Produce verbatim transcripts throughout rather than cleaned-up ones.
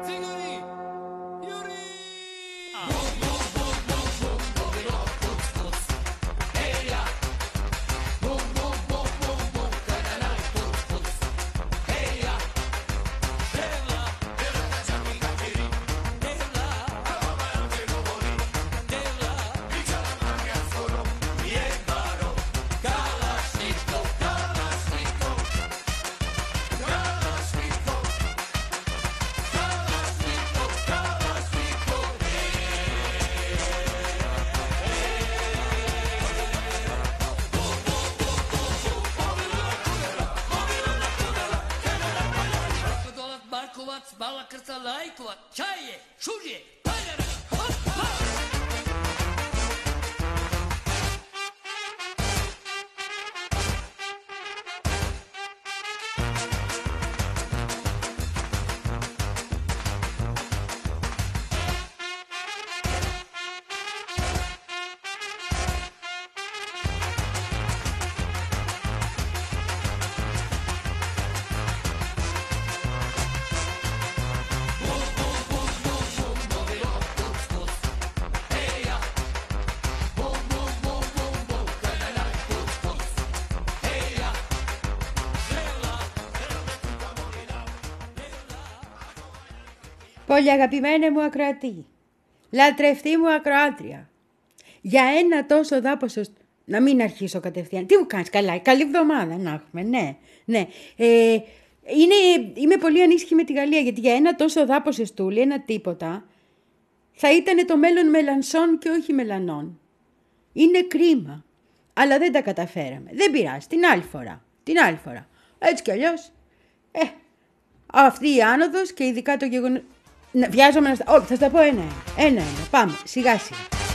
Bala krca lajkova, čaje, šužje, Πολύ αγαπημένη μου ακροατή, λατρευτή μου ακροάτρια, για ένα τόσο δάποσο... Να μην αρχίσω κατευθείαν. Τι μου κάνεις, καλά, καλή εβδομάδα να έχουμε, ναι, ναι. Ε, είναι, είμαι πολύ ανήσυχη με τη Γαλλία, γιατί για ένα τόσο δάποσο στούλι, ένα τίποτα, θα ήταν το μέλλον μελανσών και όχι μελανών. Είναι κρίμα, αλλά δεν τα καταφέραμε. Δεν πειράζει, την άλλη φορά, την άλλη φορά. Έτσι κι αλλιώς, ε, αυτή η άνοδος και ειδικά το γεγονός... Να, βιάζομαι να στα... Όχι, θα στα πω ένα-ένα. Ένα-ένα. Πάμε. Σιγά-σιγά.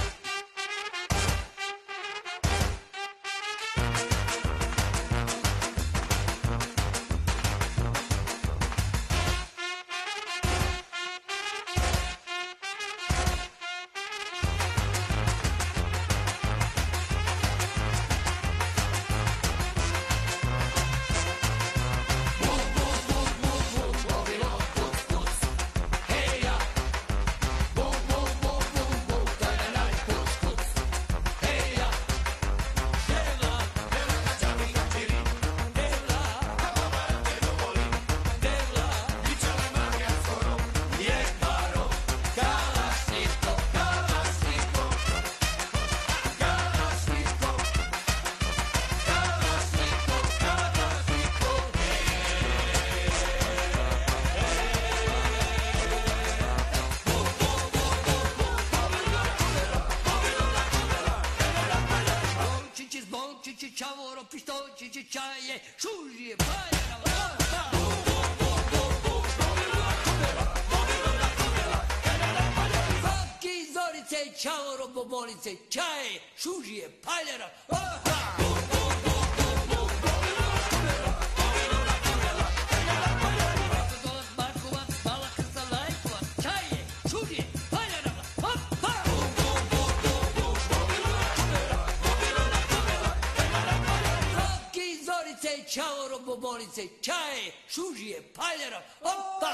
Ciao robobolice, čaje, šužije, paljera, opa!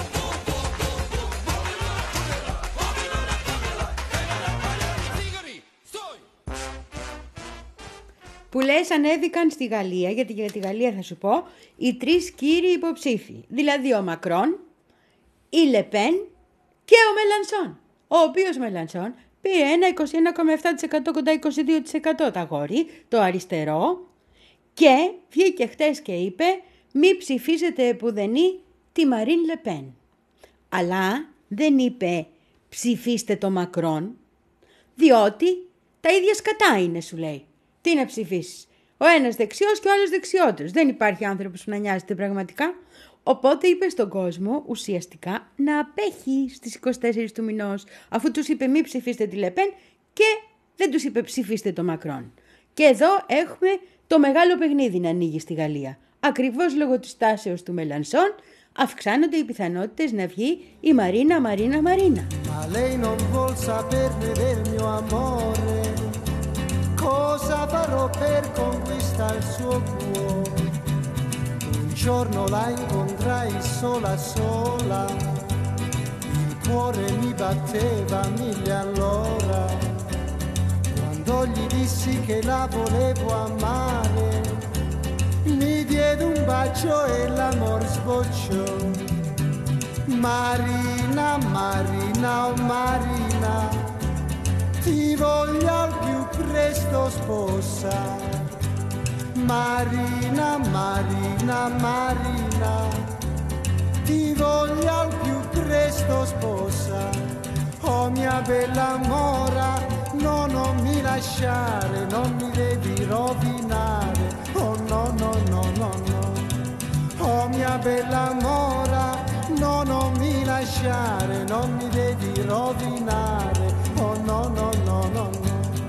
Που λες ανέβηκαν στη Γαλλία, γιατί για τη Γαλλία θα σου πω, οι τρεις κύριοι υποψήφοι. Δηλαδή ο Μακρόν, η Λεπέν και ο Μελανσόν. Ο οποίος Μελανσόν πήρε ένα είκοσι ένα κόμμα επτά τοις εκατό κοντά είκοσι δύο τοις εκατό τα αγόρι, το αριστερό, και βγήκε χτες και είπε μη ψηφίσετε επουδενή τη Μαρίν Λεπέν. Αλλά δεν είπε ψηφίστε το Μακρόν, διότι τα ίδια σκατά είναι, σου λέει. Τι να ψηφίσεις? Ο ένας δεξιός και ο άλλος δεξιότερος. Δεν υπάρχει άνθρωπος που να νοιάζεται πραγματικά. Οπότε είπε στον κόσμο ουσιαστικά να απέχει στις είκοσι τέσσερις του μηνός, αφού τους είπε μη ψηφίστε τη Λεπέν και δεν τους είπε ψηφίστε το Μακρόν. Και εδώ έχουμε το μεγάλο παιχνίδι να ανοίγει στη Γαλλία. Ακριβώς λόγω της τάσεως του Μελανσόν αυξάνονται οι πιθανότητες να βγει η Μαρίνα, Μαρίνα, Μαρίνα. Ma lei non vuol saperne del mio amore, cosa farò per conquistare il suo cuore? Un giorno la incontrai sola sola, cuore mi batteva mille all'ora quando gli dissi che la volevo amare. Mi diede un bacio e l'amor sbocciò. Marina, Marina, oh Marina, ti voglio al più presto sposa. Marina, Marina, Marina, ti voglio al più presto sposa. Oh mia bella mora, no, non mi lasciare, non mi devi rovinare. Oh no, no, no, no, no. Oh mia bella mora, no, non mi lasciare, non mi devi rovinare. Oh no, no, no, no, no.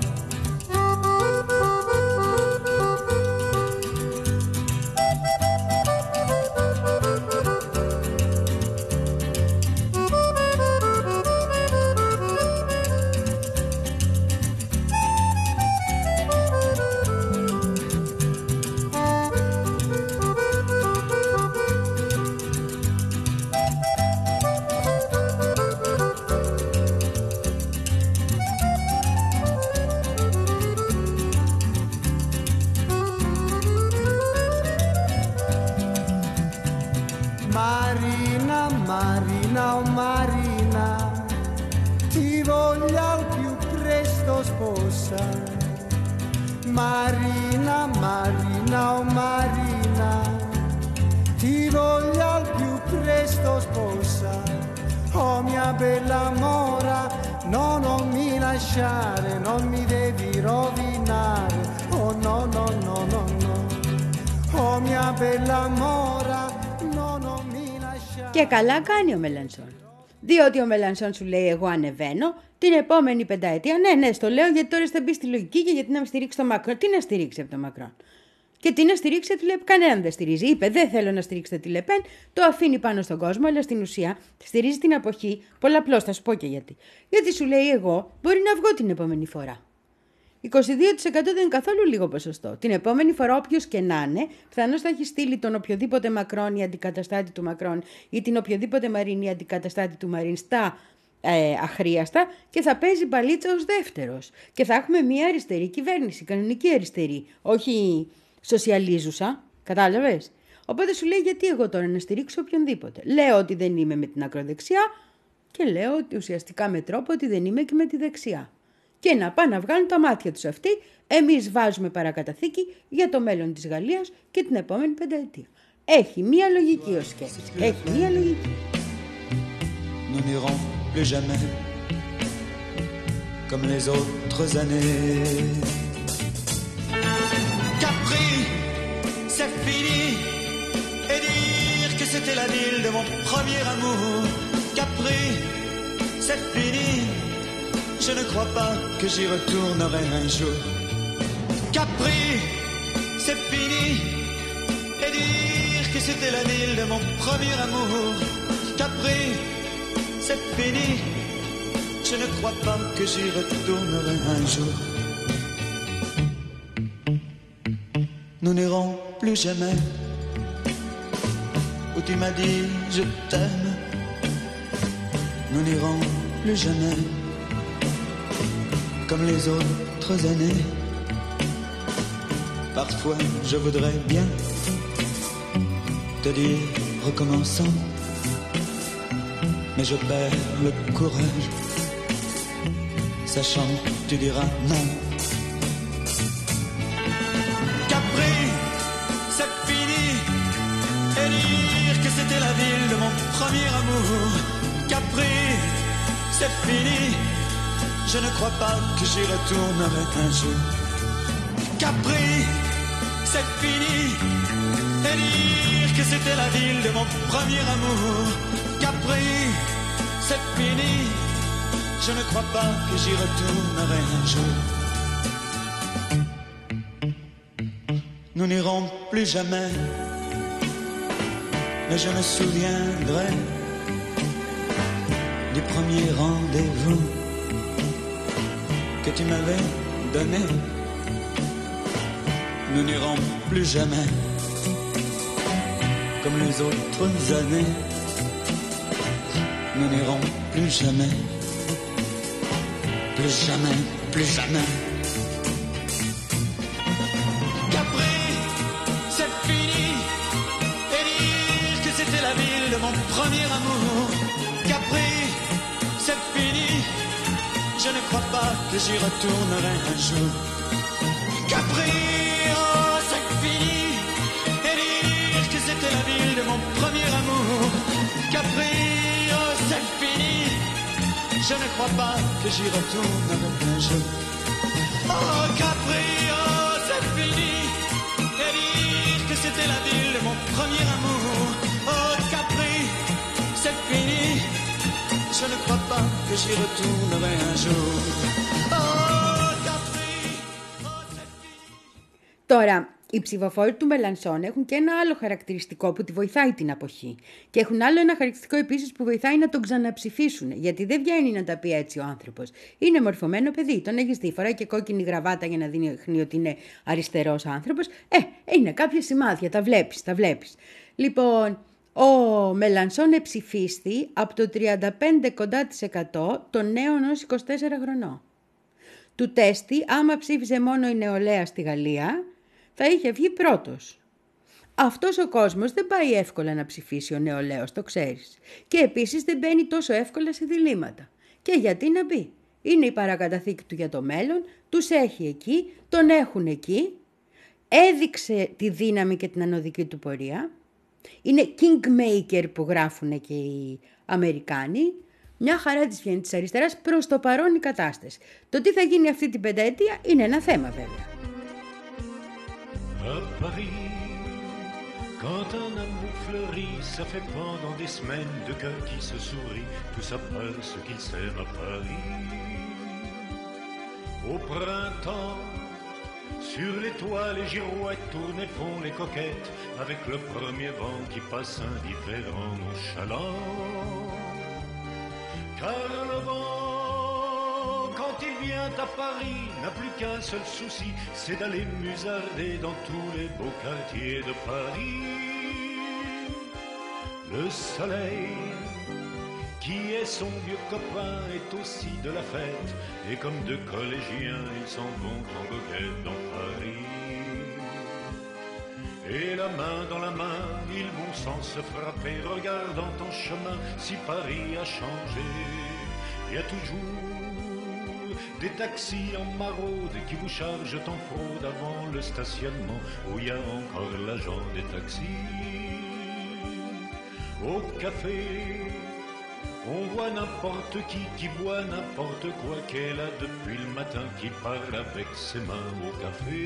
Marina, Marina, oh Marina, ti voglio al più presto sposa. Marina, Marina, oh Marina, ti voglio al più presto sposa. Oh mia bella mora, no, non mi lasciare, non mi devi rovinare. Oh no, no, no, no, no. Oh mia bella mora, no, non mi lasciare. Και καλά κάνει ο Μελανσόν. Διότι ο Μελανσόν σου λέει: εγώ ανεβαίνω την επόμενη πενταετία. Ναι, ναι, στο λέω γιατί τώρα θα μπει στη λογική και γιατί να με στηρίξει το Μακρόν. Τι να στηρίξει από το Μακρόν. Και τι να στηρίξει τη Λεπέν. Κανέναν δεν στηρίζει. Είπε: δεν θέλω να στηρίξετε τη Λεπέν. Το αφήνει πάνω στον κόσμο, αλλά στην ουσία στηρίζει την αποχή. Πολλαπλώς, θα σου πω και γιατί. Γιατί σου λέει: εγώ μπορεί να βγω την επόμενη φορά. είκοσι δύο τοις εκατό δεν είναι καθόλου λίγο ποσοστό. Την επόμενη φορά, όποιος και να είναι, πιθανώς θα έχει στείλει τον οποιοδήποτε Μακρόν ή αντικαταστάτη του Μακρόν ή την οποιοδήποτε Μαρίν ή αντικαταστάτη του Μαρίν στα ε, αχρίαστα και θα παίζει μπαλίτσα ως δεύτερος. Και θα έχουμε μια αριστερή κυβέρνηση, κανονική αριστερή, όχι σοσιαλίζουσα. Κατάλαβες. Οπότε σου λέει: γιατί εγώ τώρα να στηρίξω οποιονδήποτε. Λέω ότι δεν είμαι με την ακροδεξιά και λέω ότι ουσιαστικά με τρόπο ότι δεν είμαι και με τη δεξιά. Και να πάνε να βγάλουν τα μάτια τους αυτοί, εμείς βάζουμε παρακαταθήκη για το μέλλον της Γαλλίας και την επόμενη πενταετία. Έχει μία λογική ως σκέψη. Έχει μία λογική. Nous n'irons plus jamais comme les autres années. Capri, c'est fini. Et dire que c'était la ville de mon premier amour. Capri, c'est fini. Je ne crois pas que j'y retournerai un jour. Capri, c'est fini. Et dire que c'était la ville de mon premier amour. Capri, c'est fini. Je ne crois pas que j'y retournerai un jour. Nous n'irons plus jamais où tu m'as dit je t'aime. Nous n'irons plus jamais comme les autres années. Parfois je voudrais bien te dire recommençons, mais je perds le courage, sachant que tu diras non. Capri, c'est fini. Et dire que c'était la ville de mon premier amour. Capri, c'est fini. Je ne crois pas que j'y retournerai un jour. Capri, c'est fini. Et dire que c'était la ville de mon premier amour. Capri, c'est fini. Je ne crois pas que j'y retournerai un jour. Nous n'irons plus jamais, mais je me souviendrai du premier rendez-vous que tu m'avais donné. Nous n'irons plus jamais comme les autres années, nous n'irons plus jamais, plus jamais, plus jamais. Capri, c'est fini, et dire que c'était la ville de mon premier amour. Capri, c'est fini, je ne crois pas que j'y retournerai un jour. Capri, oh c'est fini, et dire que c'était la ville de mon premier amour. Capri, oh c'est fini, je ne crois pas que j'y retournerai un jour. Oh Capri, oh c'est fini, et dire que c'était la ville de mon premier amour. Oh Capri, c'est fini, je ne crois pas que j'y retournerai un jour. Oh Capri, oh c'est fini. Τώρα, οι ψηφοφόροι του Μελανσόν έχουν και ένα άλλο χαρακτηριστικό που τη βοηθάει την αποχή. Και έχουν άλλο ένα χαρακτηριστικό επίσης που βοηθάει να τον ξαναψηφίσουν. Γιατί δεν βγαίνει να τα πει έτσι ο άνθρωπος. Είναι μορφωμένο παιδί. Τον έχεις δει, φοράει και κόκκινη γραβάτα για να δείχνει ότι είναι αριστερός άνθρωπος. Ε, είναι κάποια σημάδια, τα βλέπεις, τα βλέπεις. Λοιπόν, ο Μελανσόν εψηφίστη από το τριάντα πέντε κοντά της εκατό των νέων ως είκοσι τέσσερα χρονών. Του τέστη, άμα ψήφιζε μόνο η νεολαία στη Γαλλία, θα είχε βγει πρώτος. Αυτός ο κόσμος δεν πάει εύκολα να ψηφίσει ο νεολαίος, το ξέρεις. Και επίσης δεν μπαίνει τόσο εύκολα σε διλήμματα. Και γιατί να μπει. Είναι η παρακαταθήκη του για το μέλλον, τους έχει εκεί, τον έχουν εκεί, έδειξε τη δύναμη και την ανωδική του πορεία. Είναι kingmaker που γράφουν και οι Αμερικάνοι. Μια χαρά της βγαίνει της αριστεράς, προς το παρόν η κατάσταση. Το τι θα γίνει αυτή την πενταετία είναι ένα θέμα βέβαια. À Paris, quand un amour fleurit, ça fait pendant des semaines deux cœurs qui se sourient, tout ça parce qu'ils s'aiment à Paris. Au printemps, sur les toits, les girouettes tournent et font les coquettes, avec le premier vent qui passe indifférent, nonchalant. Car le vent, quand il vient à Paris, n'a plus qu'un seul souci, c'est d'aller musarder dans tous les beaux quartiers de Paris. Le soleil, qui est son vieux copain, est aussi de la fête, et comme deux collégiens, ils s'en vont en goguette dans Paris. Et la main dans la main, ils vont sans se frapper, regardant en chemin si Paris a changé. Il y a toujours des taxis en maraude qui vous chargent en fraude avant le stationnement, où il y a encore l'agent des taxis. Au café, on voit n'importe qui qui boit n'importe quoi, qu'elle a depuis le matin qui parle avec ses mains au café.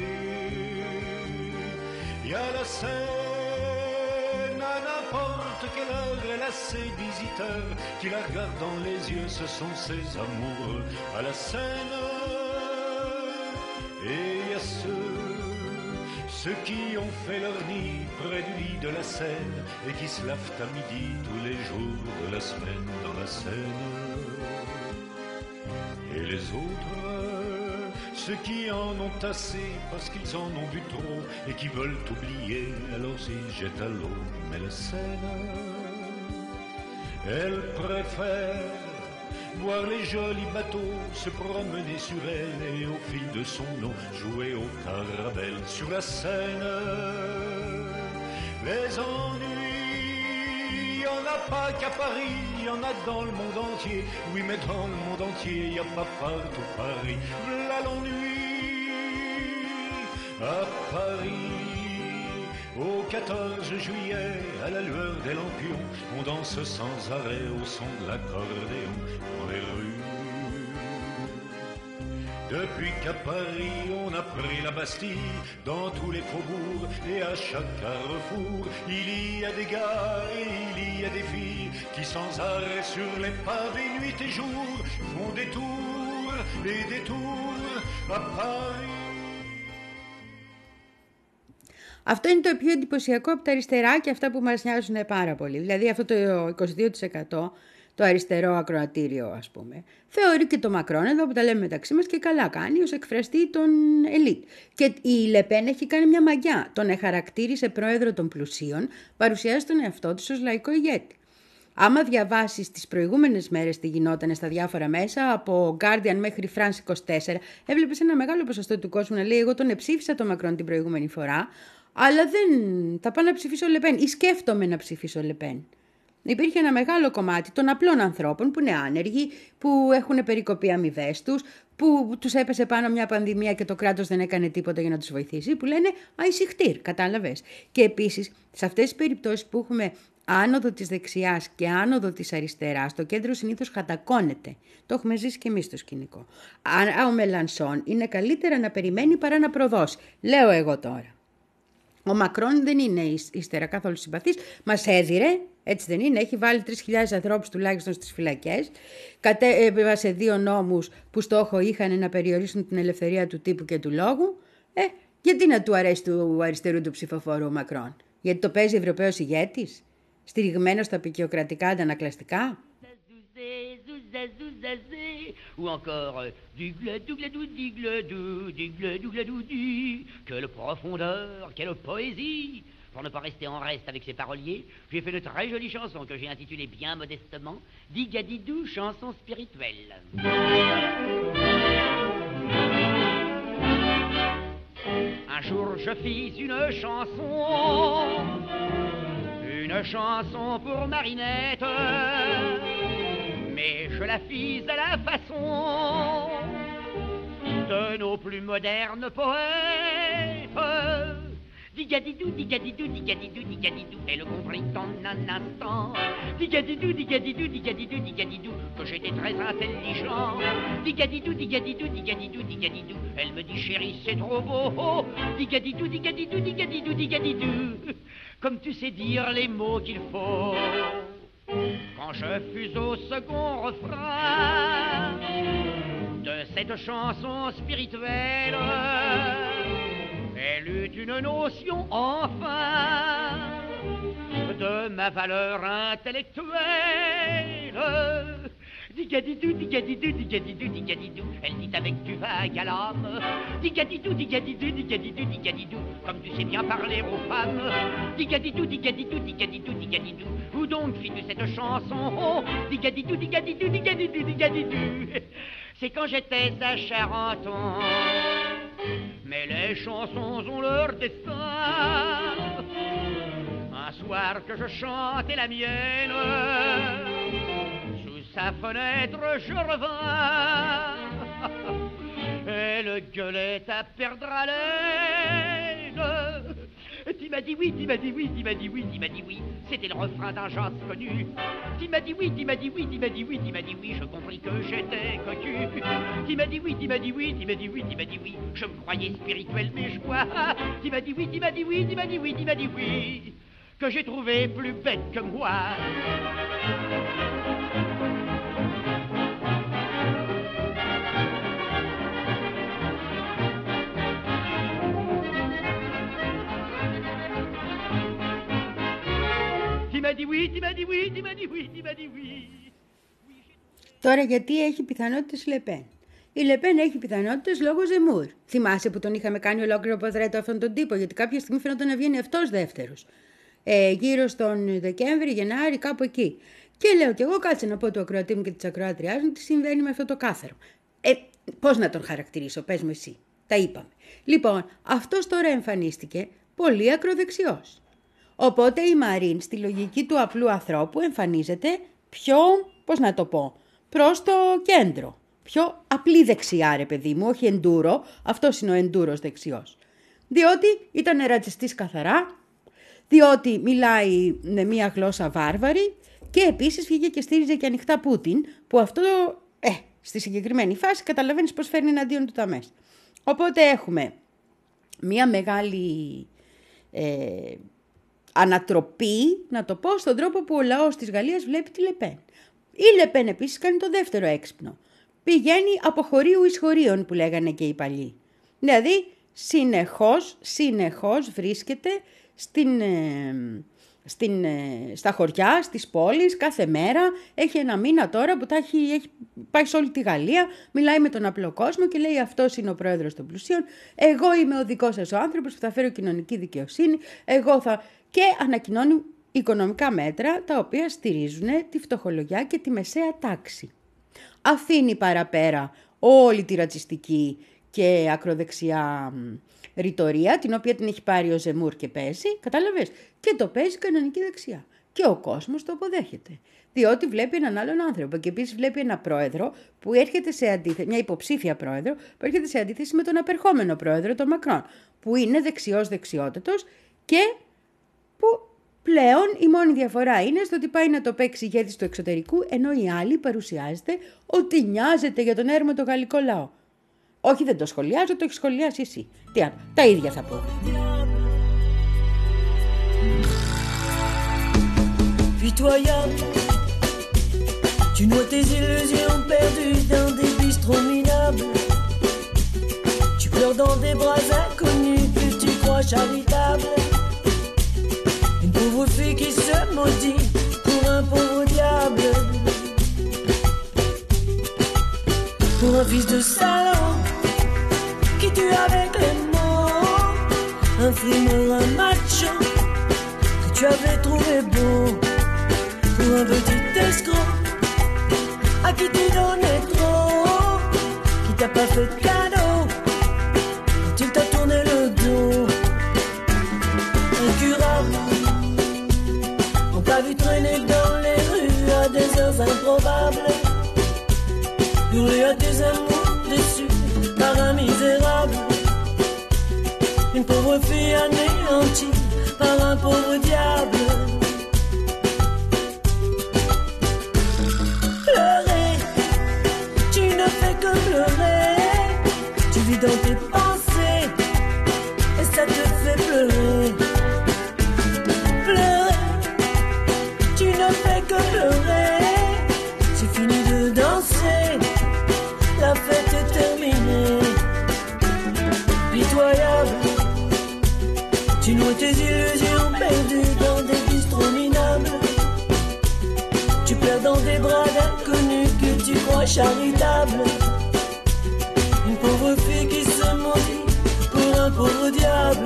Il y a la scène, à n'importe quelle heure, elle a ses visiteurs qui la regardent dans les yeux, ce sont ses amoureux à la scène. Et il y a ceux, ceux qui ont fait leur nid près du lit de la Seine et qui se lavent à midi tous les jours de la semaine dans la Seine. Et les autres, ceux qui en ont assez parce qu'ils en ont bu trop et qui veulent oublier, alors ils jettent à l'eau. Mais la Seine, elle préfère voir les jolis bateaux se promener sur elle et au fil de son eau jouer au caravelle. Sur la Seine, les ennuis, il n'y en a pas qu'à Paris, il y en a dans le monde entier. Oui, mais dans le monde entier, il n'y a pas partout Paris. Là l'ennui à Paris. Au quatorze juillet, à la lueur des lampions, on danse sans arrêt au son de l'accordéon dans les rues. Depuis qu'à Paris on a pris la Bastille, dans tous les faubourgs et à chaque carrefour, il y a des gars et il y a des filles qui sans arrêt sur les pavés nuit et jour font des tours et des tours à Paris. Αυτό είναι το πιο εντυπωσιακό από τα αριστερά και αυτά που μας νοιάζουν πάρα πολύ. Δηλαδή αυτό το είκοσι δύο τοις εκατό, το αριστερό ακροατήριο ας πούμε, θεωρεί και το Μακρόν, εδώ που τα λέμε μεταξύ μας, και καλά κάνει ως εκφραστή των ελίτ. Και η Λεπέν έχει κάνει μια μαγιά. Τον εχαρακτήρισε πρόεδρο των πλουσίων, παρουσιάζει τον εαυτό της ως λαϊκό ηγέτη. Άμα διαβάσεις τις προηγούμενες μέρες τι γινόταν στα διάφορα μέσα, από Guardian μέχρι France είκοσι τέσσερα, έβλεπες ένα μεγάλο ποσοστό του κόσμου να λέει εγώ τον εψήφισα τον Μακρόν την προηγούμενη φορά, αλλά δεν θα πάω να ψηφίσω Λεπέν ή σκέφτομαι να ψηφίσω Λεπέν. Υπήρχε ένα μεγάλο κομμάτι των απλών ανθρώπων που είναι άνεργοι, που έχουν περικοπεί αμοιβές τους, που τους έπεσε πάνω μια πανδημία και το κράτος δεν έκανε τίποτα για να τους βοηθήσει, που λένε αϊσυχτήρ, κατάλαβες. Και επίσης, σε αυτές τις περιπτώσεις που έχουμε άνοδο της δεξιάς και άνοδο της αριστεράς, το κέντρο συνήθως χατακώνεται. Το έχουμε ζήσει και εμείς στο σκηνικό. Αν ο Μελανσόν είναι καλύτερα να περιμένει παρά να προδώσει. Λέω εγώ τώρα. Ο Μακρόν δεν είναι ύστερα καθόλου συμπαθής, μας έδιρε, έτσι δεν είναι, έχει βάλει τρεις χιλιάδες ανθρώπους τουλάχιστον στις φυλακές, κατέβασε δύο νόμους που στόχο είχαν να περιορίσουν την ελευθερία του τύπου και του λόγου. Ε, γιατί να του αρέσει του αριστερού του ψηφοφόρου ο Μακρόν? Γιατί το παίζει Ευρωπαίος ηγέτης, στηριγμένος στα πικιοκρατικά αντανακλαστικά. Ou encore digle dougledou digledou digledou gledou quelle profondeur, quelle poésie. Pour ne pas rester en reste avec ses paroliers, j'ai fait une très jolie chanson que j'ai intitulée bien modestement Digadidou, chanson spirituelle. Un jour je fis une chanson, une chanson pour Marinette, mais je la fis à la façon de nos plus modernes poètes. Digadidou, digadidou, digadidou, digadidou, elle comprit en un instant. Digadidou, digadidou, digadidou, digadidou, que j'étais très intelligent. Digadidou, digadidou, digadidou, digadidou, elle me dit chérie c'est trop beau. Digadidou, digadidou, digadidou, digadidou, comme tu sais dire les mots qu'il faut. Quand je fus au second refrain de cette chanson spirituelle, elle eut une notion enfin de ma valeur intellectuelle. Digadidou, digadidou, digadidou, digadidou, elle dit avec du vague à l'âme. Digadidou, digadidou, digadidou, digadidou, comme tu sais bien parler aux femmes. Digadidou, digadidou, digadidou, digadidou, où donc fis-tu cette chanson? Oh, digadidou, digadidou, digadidou, digadidou, c'est quand j'étais à Charenton. Mais les chansons ont leur destin. Un soir que je chantais la mienne, sous sa fenêtre je revins. Elle gueulait à perdre haleine. Tu m'as dit oui, tu m'as dit oui, tu m'as dit oui, tu m'as dit oui. C'était le refrain d'un jazz connu. Tu m'as dit oui, tu m'as dit oui, tu m'as dit oui, tu m'as dit oui. Je compris que j'étais cocu. Tu m'as dit oui, tu m'as dit oui, tu m'as dit oui, tu m'as dit oui. Je me croyais spirituel mais je vois. Tu m'as dit oui, tu m'as dit oui, tu m'as dit oui, tu m'as dit oui. Que j'ai trouvé plus bête que moi. Τώρα γιατί έχει πιθανότητες η Λεπέν? Η Λεπέν έχει πιθανότητες λόγω Ζεμούρ. Θυμάσαι που τον είχαμε κάνει ολόκληρο ποδρέτο αυτόν τον τύπο, γιατί κάποια στιγμή φαίνονταν να βγαίνει αυτός δεύτερος. Ε, γύρω στον Δεκέμβρη, Γενάρη, κάπου εκεί. Και λέω κι εγώ, κάτσε να πω του ακροατή μου και της ακροάτριάς μου τι συμβαίνει με αυτό το κάθαρο. Ε, πώς να τον χαρακτηρίσω, πες μου εσύ. Τα είπαμε. Λοιπόν, αυτός τώρα εμφανίστηκε πολύ ακροδεξιός. Οπότε η Μαρίν στη λογική του απλού ανθρώπου εμφανίζεται πιο, πώς να το πω, προς το κέντρο. Πιο απλή δεξιά ρε παιδί μου, όχι εντούρο, αυτός είναι ο εντούρος δεξιός. Διότι ήταν ρατσιστής καθαρά, διότι μιλάει με μία γλώσσα βάρβαρη και επίσης βγήκε και στήριζε και ανοιχτά Πούτιν, που αυτό, ε, στη συγκεκριμένη φάση καταλαβαίνεις πως φέρνει εναντίον του τα μέσα. Οπότε έχουμε μία μεγάλη ε, ανατροπή, να το πω, στον τρόπο που ο λαός της Γαλλίας βλέπει τη Λεπέν. Η Λεπέν επίσης κάνει το δεύτερο έξυπνο. Πηγαίνει από χωρίου εις χωρίων που λέγανε και οι παλιοί. Δηλαδή συνεχώς, συνεχώς βρίσκεται στην, ε, στην, ε, στα χωριά, στις πόλεις, κάθε μέρα. Έχει ένα μήνα τώρα που τα έχει, έχει πάει σε όλη τη Γαλλία, μιλάει με τον απλό κόσμο και λέει αυτός είναι ο πρόεδρος των πλουσίων, εγώ είμαι ο δικός σας ο άνθρωπος που θα φέρω κοινωνική δικαιοσύνη, εγώ θα... Και ανακοινώνει οικονομικά μέτρα τα οποία στηρίζουν τη φτωχολογιά και τη μεσαία τάξη. Αφήνει παραπέρα όλη τη ρατσιστική και ακροδεξιά ρητορία, την οποία την έχει πάρει ο Ζεμούρ και παίζει, κατάλαβες, και το παίζει κανονική δεξιά. Και ο κόσμος το αποδέχεται. Διότι βλέπει έναν άλλον άνθρωπο και επίσης βλέπει ένα πρόεδρο που έρχεται σε αντίθεση, μια υποψήφια πρόεδρο που έρχεται σε αντίθεση με τον απερχόμενο πρόεδρο, τον Μακρόν, που είναι δεξιός δεξιότατος και που πλέον η μόνη διαφορά είναι στο ότι πάει να το παίξει ηγέτης του εξωτερικού, ενώ η άλλη παρουσιάζεται ότι νοιάζεται για τον έρμο το γαλλικό λαό. Όχι, δεν το σχολιάζω, το έχει σχολιάσει εσύ. Τι άλλο, τα ίδια θα πω. Pitoyable, tu noies tes illusions perdues dans des bistrots minables. Tu pleures dans des bras inconnus que tu crois charitables. Une pauvre fille qui se maudit pour un pauvre diable. Pour un fils de salaud qui tue avec les mots. Un frimeur, un macho que tu avais trouvé beau. Pour un petit escroc à qui tu donnais trop, qui t'a pas fait de cadeau quand il t'a tourné le dos. Incurable, on t'a vu traîner dans les rues à des heures improbables, hurler à tes amours déçus par un misérable. Une pauvre fille anéantie par un pauvre diable. Dans tes pensées et ça te fait pleurer. Pleurer, tu ne fais que pleurer. C'est fini de danser, la fête est terminée. Pitoyable, tu noies tes illusions perdues dans des bistrots minables. Tu pleures dans des bras d'inconnus que tu crois charitables. Une pauvre fille qui se maudit pour un pauvre diable.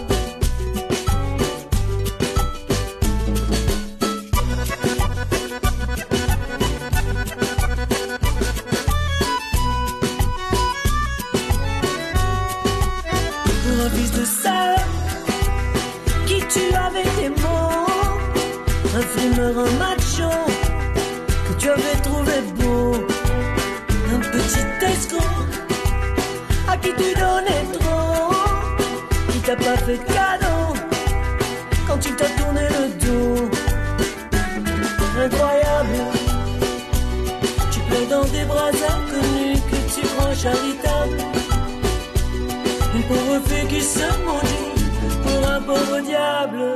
Pour un fils de sale qui tue avec des mots. Un frimeur, un macho que tu avais trouvé beau. Un petit escroc à qui tu donnais trop, qui t'a pas fait de cadeau quand il t'a tourné le dos. Incroyable, tu pleures dans des bras inconnus que tu crois charitables. Une pauvre fille qui se maudit pour un pauvre diable.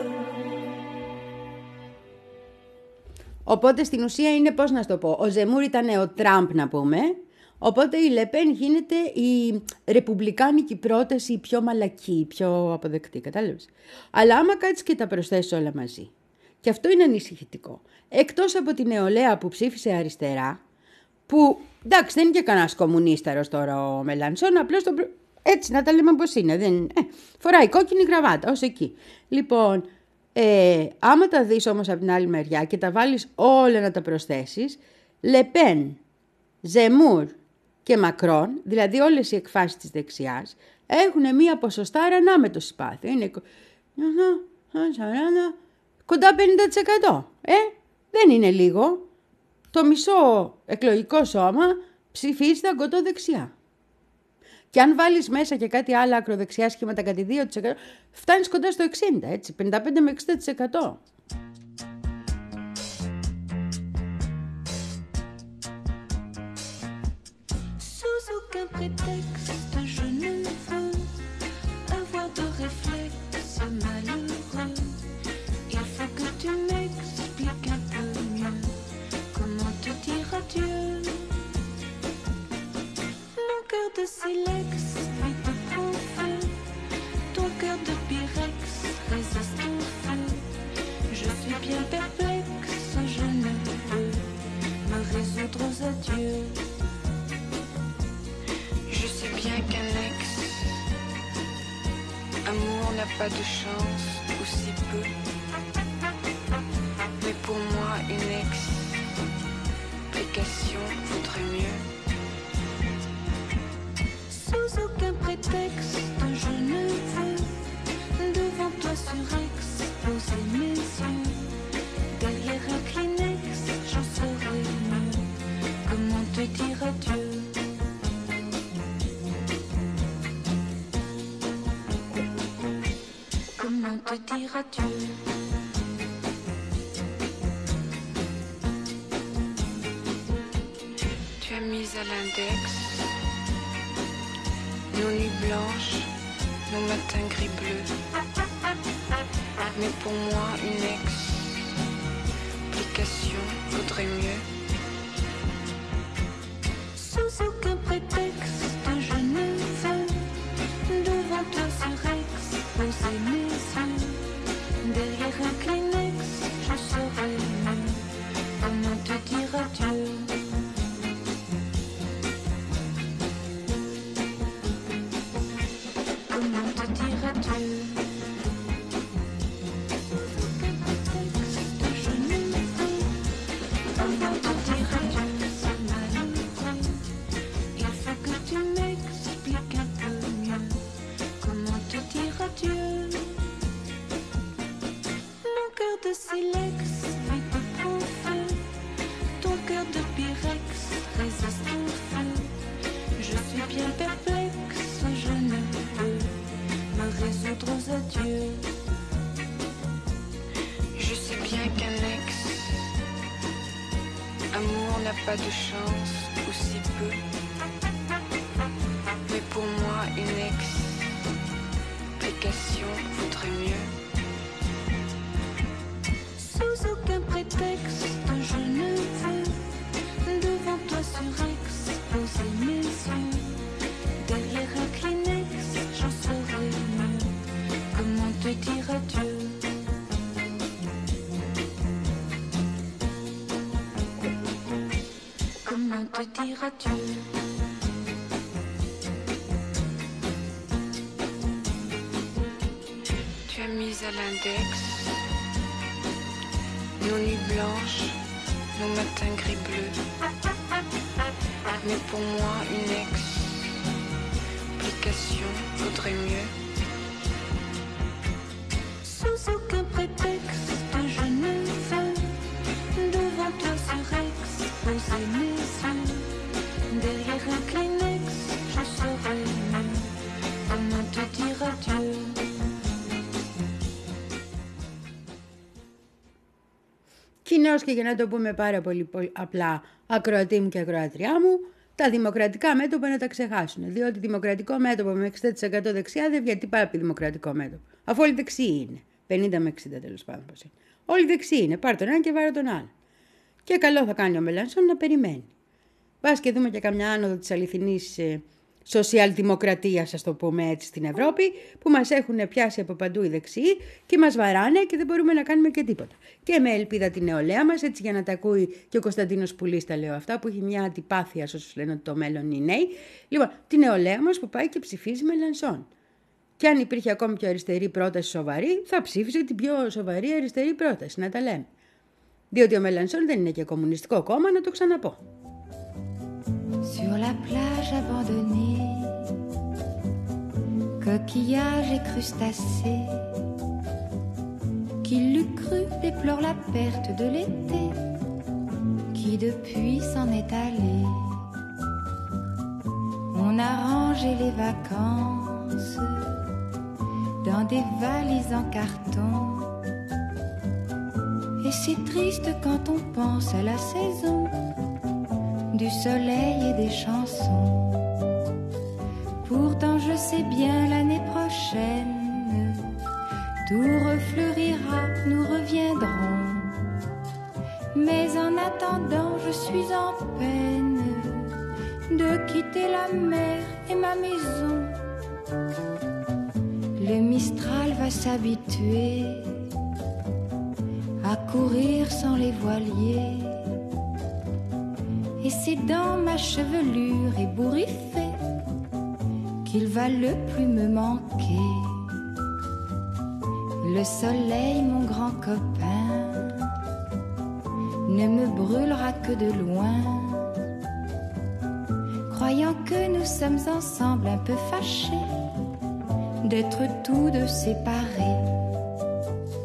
Οπότε στην ουσία είναι, πώς να το πω, ο Ζεμούρ ήταν ο Τραμπ να πούμε. Οπότε η Λεπέν γίνεται η ρεπουμπλικάνικη πρόταση, η πιο μαλακή, η πιο αποδεκτή, κατάλαβες. Αλλά άμα κάτσεις και τα προσθέσεις όλα μαζί, και αυτό είναι ανησυχητικό, εκτός από την νεολαία που ψήφισε αριστερά, που εντάξει δεν είναι και κανένας κομμουνίσταρος τώρα ο Μελανσόν, απλώς το... έτσι να τα λέμε πώς είναι, δεν... ε, φοράει κόκκινη γραβάτα, ως εκεί. Λοιπόν, ε, άμα τα δεις όμως από την άλλη μεριά και τα βάλεις όλα να τα προσθέσεις, Λεπέν, Ζεμούρ και Μακρόν, δηλαδή όλες οι εκφάσεις της δεξιάς, έχουν μία ποσοστάρα ανάμετο συμπάθειο. Είναι κοντά πενήντα τοις εκατό. Ε, δεν είναι λίγο. Το μισό εκλογικό σώμα ψηφίζει τα κοντό δεξιά. Και αν βάλεις μέσα και κάτι άλλα ακροδεξιά σχήματα κάτι δύο τοις εκατό, φτάνεις κοντά στο εξήντα τοις εκατό, έτσι, πενήντα πέντε με εξήντα τοις εκατό. Aucun prétexte, je ne veux avoir de réflexe malheureux. Il faut que tu m'expliques un peu mieux comment te dire adieu. Mon cœur de silex vit de bon feu, ton cœur de pyrex résiste au feu. Je suis bien perplexe, je ne peux me résoudre aux adieux. Bien qu'un ex, amour n'a pas de chance, ou si peu. te dire adieu? Comment te dire adieu? Tu as mis à l'index nos nuits blanches, nos matins gris-bleus. Mais pour moi, une explication vaudrait mieux. Sans aucun prétexte, je ne veux devant toi surexposer mes yeux. Derrière un Kleenex, je saurais mieux comment te dire adieu. Comment te dire adieu? De silex, vite de feu. Ton cœur de pyrex résiste au feu. Je suis bien perplexe, je ne peux me résoudre aux adieux. Je sais bien qu'un ex amour n'a pas de chance, ou si peu. Mais pour moi, une explication vaudrait mieux. Sans aucun prétexte, je ne veux devant toi surexposer mes yeux. Derrière un Kleenex, j'en saurais mieux comment te dire adieu. Comment te dire adieu? Tu as mis à l'index nos nuits blanches, nos matins gris-bleus. Mais pour moi, une explication vaudrait mieux. Sans aucun prétexte, je ne veux devant toi surexposer mes yeux. Derrière un Kleenex, je saurais mieux comment te dire adieu. Κοινώς και για να το πούμε πάρα πολύ, πολύ απλά, ακροατή μου και ακροατριά μου, τα δημοκρατικά μέτωπα να τα ξεχάσουν. Διότι δημοκρατικό μέτωπο με εξήντα τοις εκατό δεξιά δεν βγαίνει πάει από δημοκρατικό μέτωπο. Αφού όλοι δεξιοί είναι. πενήντα με εξήντα τέλος πάντων πώς είναι. Όλοι δεξιοί είναι. Πάρ' τον έναν και βάρε τον άλλο. Και καλό θα κάνει ο Μελανσόν να περιμένει. Πας και δούμε και καμιά άνοδο της αληθινής ε, σοσιαλδημοκρατίας, ας το πούμε έτσι, στην Ευρώπη, που μας έχουν πιάσει από παντού οι δεξιοί και μας βαράνε και δεν μπορούμε να κάνουμε και τίποτα. Και με ελπίδα τη νεολαία μας, έτσι για να τα ακούει και ο Κωνσταντίνος Πουλής τα λέω αυτά, που έχει μια αντιπάθεια σε όσους λένε ότι το μέλλον είναι οι νέοι. Λοιπόν, τη νεολαία μας που πάει και ψηφίζει Μελανσόν. Και αν υπήρχε ακόμη πιο αριστερή πρόταση σοβαρή, θα ψήφιζε την πιο σοβαρή αριστερή πρόταση, να τα λέμε. Διότι ο Μελανσόν δεν είναι και κομμουνιστικό κόμμα, να το ξαναπώ. Sur la plage abandonnée, coquillages et crustacés, qui l'eût cru déplore la perte de l'été, qui depuis s'en est allé. On a rangé les vacances dans des valises en carton, et c'est triste quand on pense à la saison du soleil et des chansons. Pourtant je sais bien l'année prochaine tout refleurira, nous reviendrons. Mais en attendant je suis en peine de quitter la mer et ma maison. Le Mistral va s'habituer à courir sans les voiliers, et c'est dans ma chevelure ébouriffée qu'il va le plus me manquer. Le soleil, mon grand copain, ne me brûlera que de loin, croyant que nous sommes ensemble un peu fâchés d'être tous deux séparés.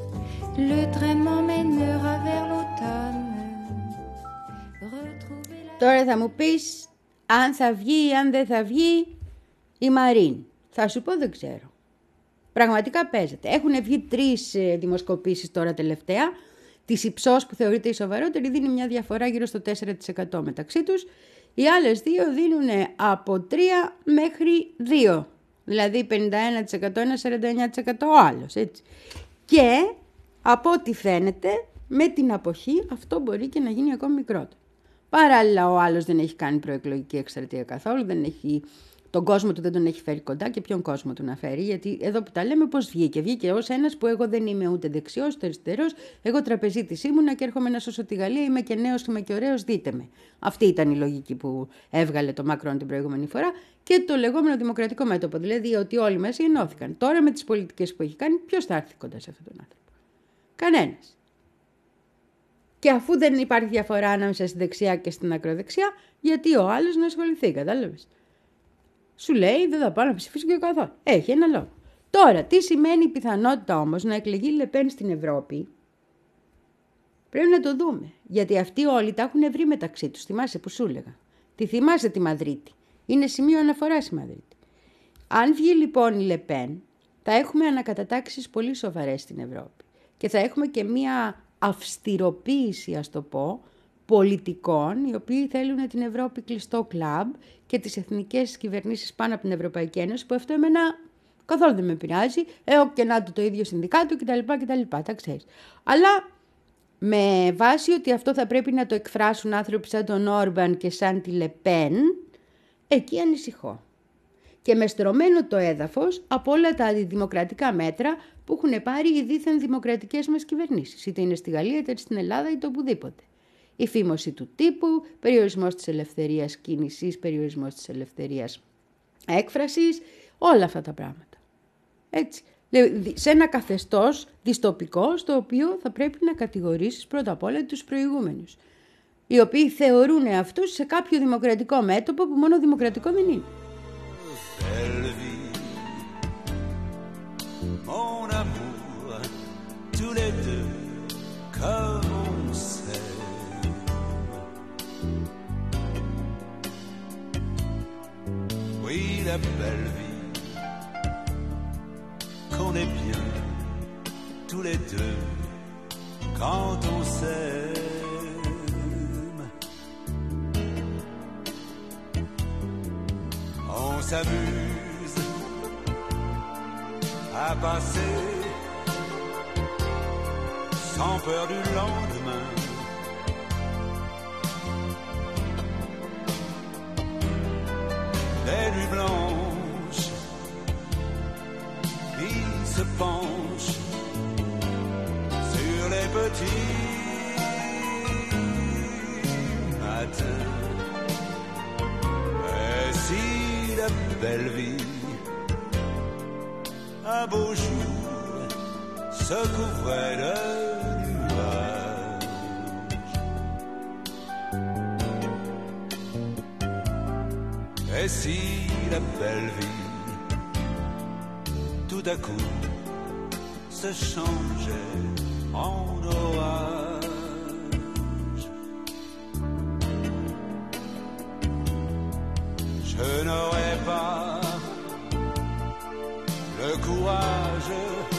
Le train m'emmènera vers l'automne, retrouver la Τώρα θα μου πεις αν θα βγει ή αν δεν θα βγει η Μαρίν. Θα σου πω δεν ξέρω. Πραγματικά παίζεται. Έχουν βγει τρεις δημοσκοπήσεις τώρα τελευταία. Της Ipsos που θεωρείται η σοβαρότερη δίνει μια διαφορά γύρω στο τέσσερα τοις εκατό μεταξύ τους. Οι άλλες δύο δίνουν από τρία μέχρι δύο. Δηλαδή πενήντα ένα τοις εκατό ένα, σαράντα εννέα τοις εκατό ο άλλος. Έτσι. Και από ό,τι φαίνεται με την αποχή αυτό μπορεί και να γίνει ακόμη μικρότερο. Παράλληλα ο άλλος δεν έχει κάνει προεκλογική εκστρατεία καθόλου, δεν έχει, τον κόσμο του δεν τον έχει φέρει κοντά και ποιον κόσμο του να φέρει, γιατί εδώ που τα λέμε πώς βγήκε. Βγήκε ως ένας που εγώ δεν είμαι ούτε δεξιός ούτε αριστερός, εγώ τραπεζίτης ήμουνα και έρχομαι να σώσω τη Γαλλία, είμαι και νέος, είμαι και ωραίος, δείτε με. Αυτή ήταν η λογική που έβγαλε το Μακρόν την προηγούμενη φορά και το λεγόμενο δημοκρατικό μέτωπο, δηλαδή ότι όλοι μέσα ενώθηκαν. Τώρα με τις πολιτικές που έχει κάνει, ποιος θα έρθει κοντά σε αυτόν τον άνθρωπο? Κανένας. Και αφού δεν υπάρχει διαφορά ανάμεσα στη δεξιά και στην ακροδεξιά, γιατί ο άλλος να ασχοληθεί, κατάλαβες? Σου λέει δεν θα πάω να ψηφίσω και καθόλου. Έχει ένα λόγο. Τώρα, τι σημαίνει η πιθανότητα όμως να εκλεγεί η Λεπέν στην Ευρώπη? Πρέπει να το δούμε. Γιατί αυτοί όλοι τα έχουν βρει μεταξύ τους. Θυμάσαι που σου έλεγα. Τη θυμάσαι τη Μαδρίτη. Είναι σημείο αναφοράς η Μαδρίτη. Αν βγει λοιπόν η Λεπέν, θα έχουμε ανακατατάξεις πολύ σοβαρές στην Ευρώπη. Και θα έχουμε και μία αυστηροποίηση, ας το πω, πολιτικών, οι οποίοι θέλουν την Ευρώπη κλειστό κλαμπ και τις εθνικές κυβερνήσεις πάνω από την Ευρωπαϊκή Ένωση, που αυτό εμένα καθόλου δεν με πειράζει. Έχω και να του το ίδιο συνδικάτο κτλ. κτλ. Τα ξέρεις. Αλλά με βάση ότι αυτό θα πρέπει να το εκφράσουν άνθρωποι σαν τον Όρμπαν και σαν τη Λεπέν, εκεί ανησυχώ. Και με στρωμένο το έδαφος από όλα τα αντιδημοκρατικά μέτρα που έχουν πάρει οι δίθεν δημοκρατικές μας κυβερνήσεις. Είτε είναι στη Γαλλία, είτε στην Ελλάδα, είτε οπουδήποτε. Η φήμωση του τύπου, περιορισμός της ελευθερίας κίνησης, περιορισμός της ελευθερίας έκφρασης, όλα αυτά τα πράγματα. Έτσι. Σε ένα καθεστώς δυστοπικό, στο οποίο θα πρέπει να κατηγορήσεις πρώτα απ' όλα τους προηγούμενους, οι οποίοι θεωρούν αυτούς σε κάποιο δημοκρατικό μέτωπο που μόνο δημοκρατικό δεν είναι. Belle vie, mon amour, tous les deux comme on sait. Oui, la belle vie, qu'on est bien tous les deux quand on s'aime. On s'amuse à passer sans peur du lendemain. Les nuits blanches qui se penchent sur les petits matins. Et si la belle vie, un beau jour, se couvrait de nuages. Et si la belle vie, tout à coup, se changeait en orage. Je n'aurais pas le courage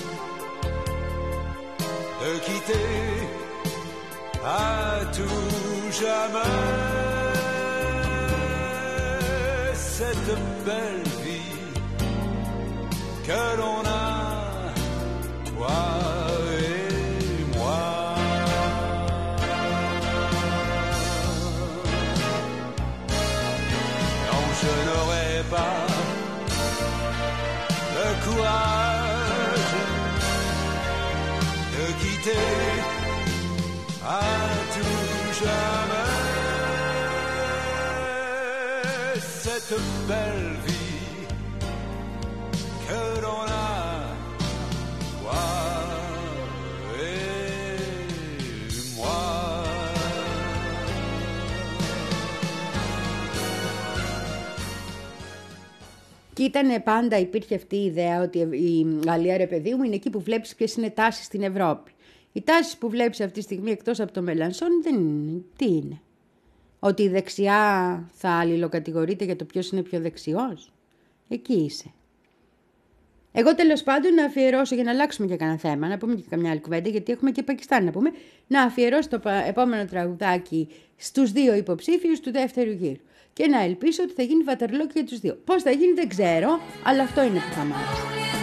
de quitter à tout jamais cette belle vie que l'on a, toi et moi. Non, je n'aurais pas le courage de quitter à tout jamais cette belle vie que l'on a, toi et moi. Και ήταν πάντα, υπήρχε αυτή η ιδέα ότι η Γαλλία, ρε παιδί μου, είναι εκεί που βλέπεις ποιες είναι τάσεις στην Ευρώπη. Οι τάσεις που βλέπεις αυτή τη στιγμή εκτός από το Μελανσόν δεν είναι. Τι είναι? ότι η δεξιά θα αλληλοκατηγορείται για το ποιος είναι πιο δεξιός. Εκεί είσαι. Εγώ τέλος πάντων να αφιερώσω, για να αλλάξουμε και κανένα θέμα, να πούμε και καμιά άλλη κουβέντα, γιατί έχουμε και Πακιστάν να πούμε, να αφιερώσω το επόμενο τραγουδάκι στους δύο υποψήφιους του δεύτερου γύρου. Και να ελπίσω ότι θα γίνει Waterloo και για τους δύο. Πώς θα γίνει δεν ξέρω, αλλά αυτό είναι που θα μ' άρεσε.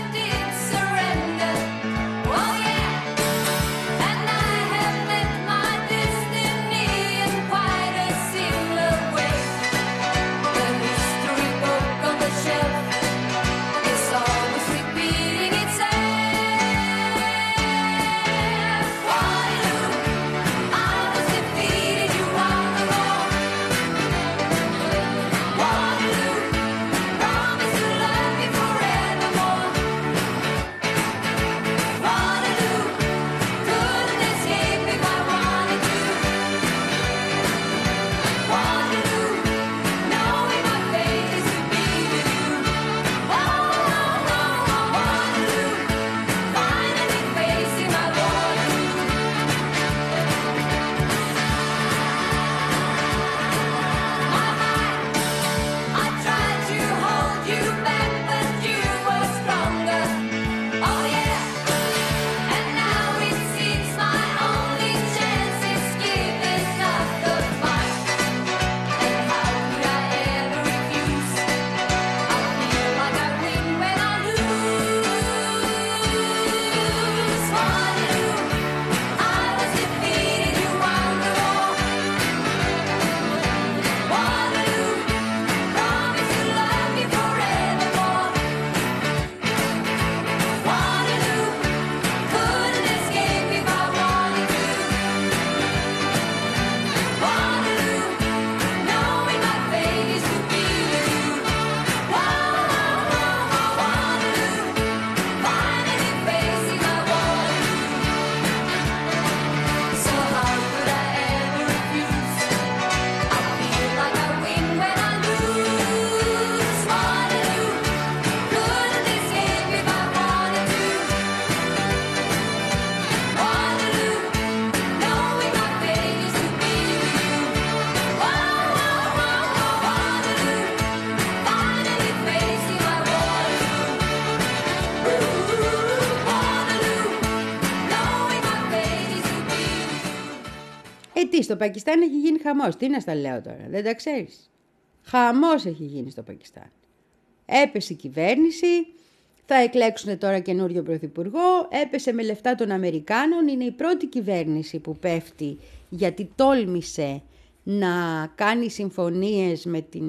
Τι, στο Πακιστάν έχει γίνει χαμός. Τι να στα λέω τώρα, δεν τα ξέρεις. Χαμός έχει γίνει στο Πακιστάν. Έπεσε η κυβέρνηση, θα εκλέξουν τώρα καινούριο πρωθυπουργό, έπεσε με λεφτά των Αμερικάνων, είναι η πρώτη κυβέρνηση που πέφτει γιατί τόλμησε να κάνει συμφωνίες με, την,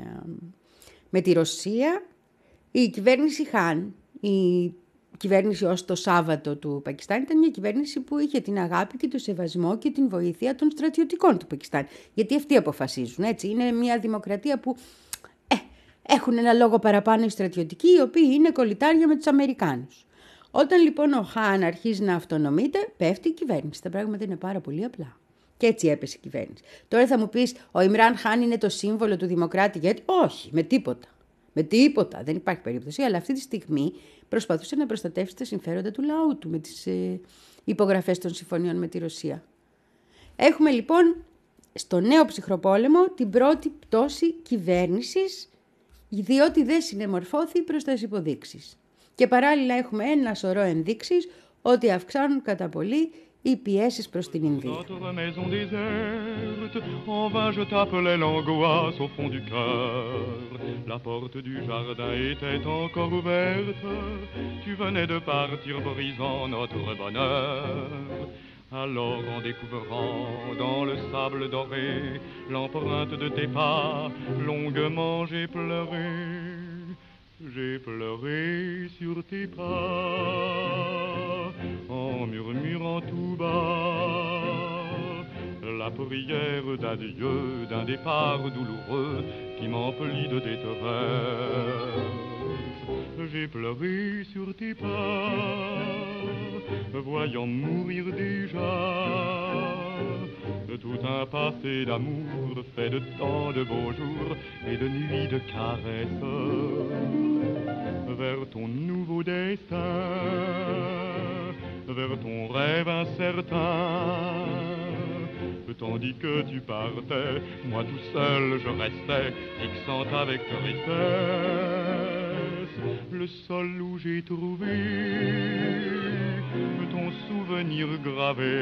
με τη Ρωσία. Η κυβέρνηση Χαν, η κυβέρνηση ως το Σάββατο του Πακιστάν, ήταν μια κυβέρνηση που είχε την αγάπη και το σεβασμό και την βοήθεια των στρατιωτικών του Πακιστάν. Γιατί αυτοί αποφασίζουν, έτσι. Είναι μια δημοκρατία που ε, έχουν ένα λόγο παραπάνω οι στρατιωτικοί, οι οποίοι είναι κολλητάρια με τους Αμερικάνους. Όταν λοιπόν ο Χάν αρχίζει να αυτονομείται, πέφτει η κυβέρνηση. Τα πράγματα είναι πάρα πολύ απλά. Και έτσι έπεσε η κυβέρνηση. Τώρα θα μου πεις, ο Ιμράν Χάν είναι το σύμβολο του δημοκράτη, γιατί όχι, με τίποτα. Με τίποτα, δεν υπάρχει περίπτωση, αλλά αυτή τη στιγμή προσπαθούσε να προστατεύσει τα συμφέροντα του λαού του με τις ε, υπογραφές των συμφωνιών με τη Ρωσία. Έχουμε λοιπόν στο νέο ψυχροπόλεμο την πρώτη πτώση κυβέρνησης, διότι δεν συνεμορφώθη προς τις υποδείξεις. Και παράλληλα έχουμε ένα σωρό ενδείξεις ότι αυξάνουν κατά πολύ οι πιέσεις προς την Ινδία. Notre maison déserte, en vain je t'appelais l'angoisse au fond du cœur. La porte du jardin était encore ouverte, tu venais de partir brisant notre bonheur. Alors en découvrant dans le sable doré l'empreinte de tes pas, longuement j'ai pleuré. J'ai pleuré sur tes pas, en murmurant tout bas, la prière d'adieu d'un départ douloureux qui m'emplit de détresse. J'ai pleuré sur tes pas, voyant mourir déjà tout un passé d'amour fait de tant de beaux jours et de nuits de caresses. Vers ton nouveau destin, vers ton rêve incertain, Tandis que tu partais, moi tout seul je restais, fixant avec tristesse le sol où j'ai trouvé ton souvenir gravé.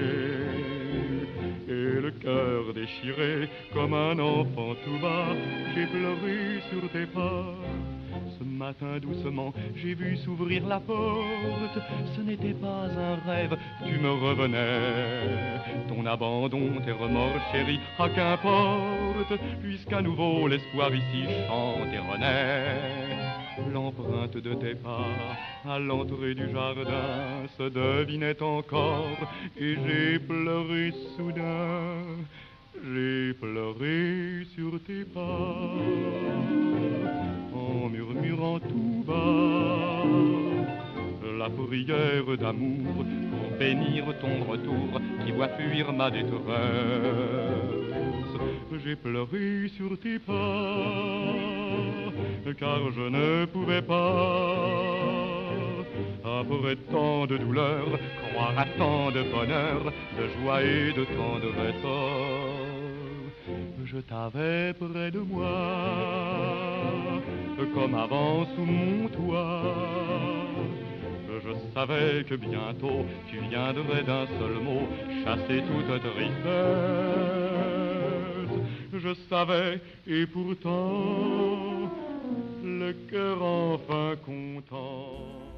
Et le cœur déchiré comme un enfant tout bas, j'ai pleuré sur tes pas. Ce matin doucement, j'ai vu s'ouvrir la porte. Ce n'était pas un rêve, tu me revenais. Ton abandon, tes remords chéris, ah qu'importe, puisqu'à nouveau l'espoir ici chante et renaît. L'empreinte de tes pas à l'entrée du jardin se devinait encore, et j'ai pleuré soudain. J'ai pleuré sur tes pas, en murmurant tout bas la prière d'amour pour bénir ton retour qui voit fuir ma détresse. J'ai pleuré sur tes pas, car je ne pouvais pas, après tant de douleur, croire à tant de bonheur, de joie et de tendresse. Je t'avais près de moi, comme avant sous mon toit. Je savais que bientôt tu viendrais d'un seul mot chasser toute tristesse. Je savais, et pourtant, le cœur enfin content.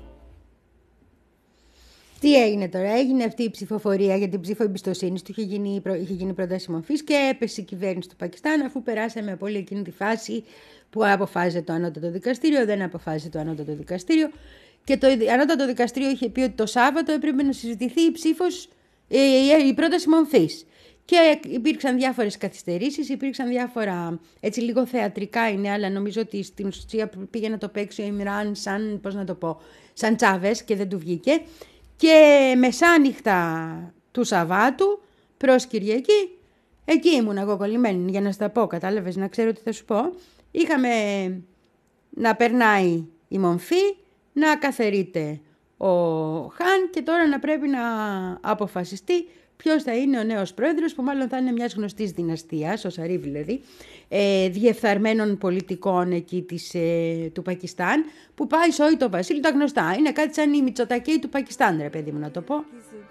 Τι έγινε τώρα? Έγινε αυτή η ψηφοφορία για την ψήφο εμπιστοσύνης του, είχε γίνει, είχε γίνει πρόταση μορφής και έπεσε η κυβέρνηση του Πακιστάν, αφού περάσαμε από όλη εκείνη τη φάση που αποφάσισε το ανώτατο δικαστήριο, δεν αποφάσισε το ανώτατο δικαστήριο, και το ανώτατο δικαστήριο είχε πει ότι το Σάββατο έπρεπε να συζητηθεί η ψήφος, η πρόταση μορφής. Και υπήρξαν διάφορες καθυστερήσεις, υπήρξαν διάφορα, έτσι λίγο θεατρικά είναι, αλλά νομίζω ότι στην ουσία πήγε να το παίξει ο Ιμράν σαν, πώς να το πω, σαν Τσάβες και δεν του βγήκε. Και μεσάνυχτα του Σαββάτου προς Κυριακή, εκεί ήμουν εγώ κολλημένη για να στα πω, κατάλαβες, να ξέρω τι θα σου πω. Είχαμε να περνάει η μορφή, να καθαιρείται ο Χαν και τώρα να πρέπει να αποφασιστεί ποιος θα είναι ο νέος πρόεδρος, που μάλλον θα είναι μιας γνωστής δυναστείας, ο Σαρίφ δηλαδή, ε, διεφθαρμένων πολιτικών εκεί της, ε, του Πακιστάν, που πάει σόι το βασίλειο, τα γνωστά. Είναι κάτι σαν η Μητσοτακέη του Πακιστάν, ρε παιδί μου, να το πω.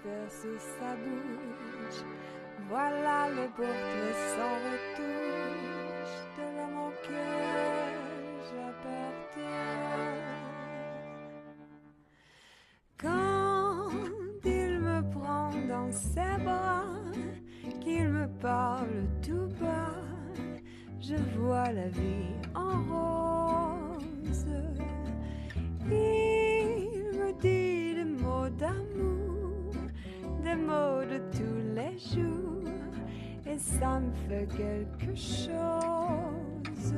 Voilà le portrait sans retouche de l'homme auquel j'appartiens. Quand il me prend dans ses bras, qu'il me parle tout bas, je vois la vie en rose. Il me dit des mots d'amour, des mots de tous les jours, et ça me fait quelque chose.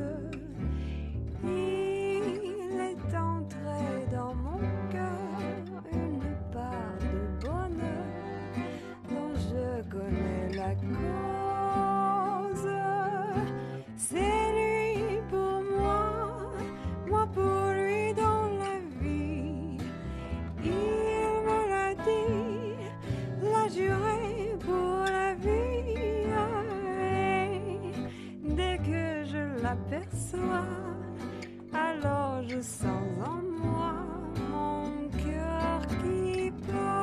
Il est entré dans mon cœur une part de bonheur dont je connais la cause. C'est lui pour moi, moi pour lui dans la vie. Il me l'a dit, l'a juré pour la vie. Et dès que je l'aperçois, alors je sens en moi mon cœur qui bat.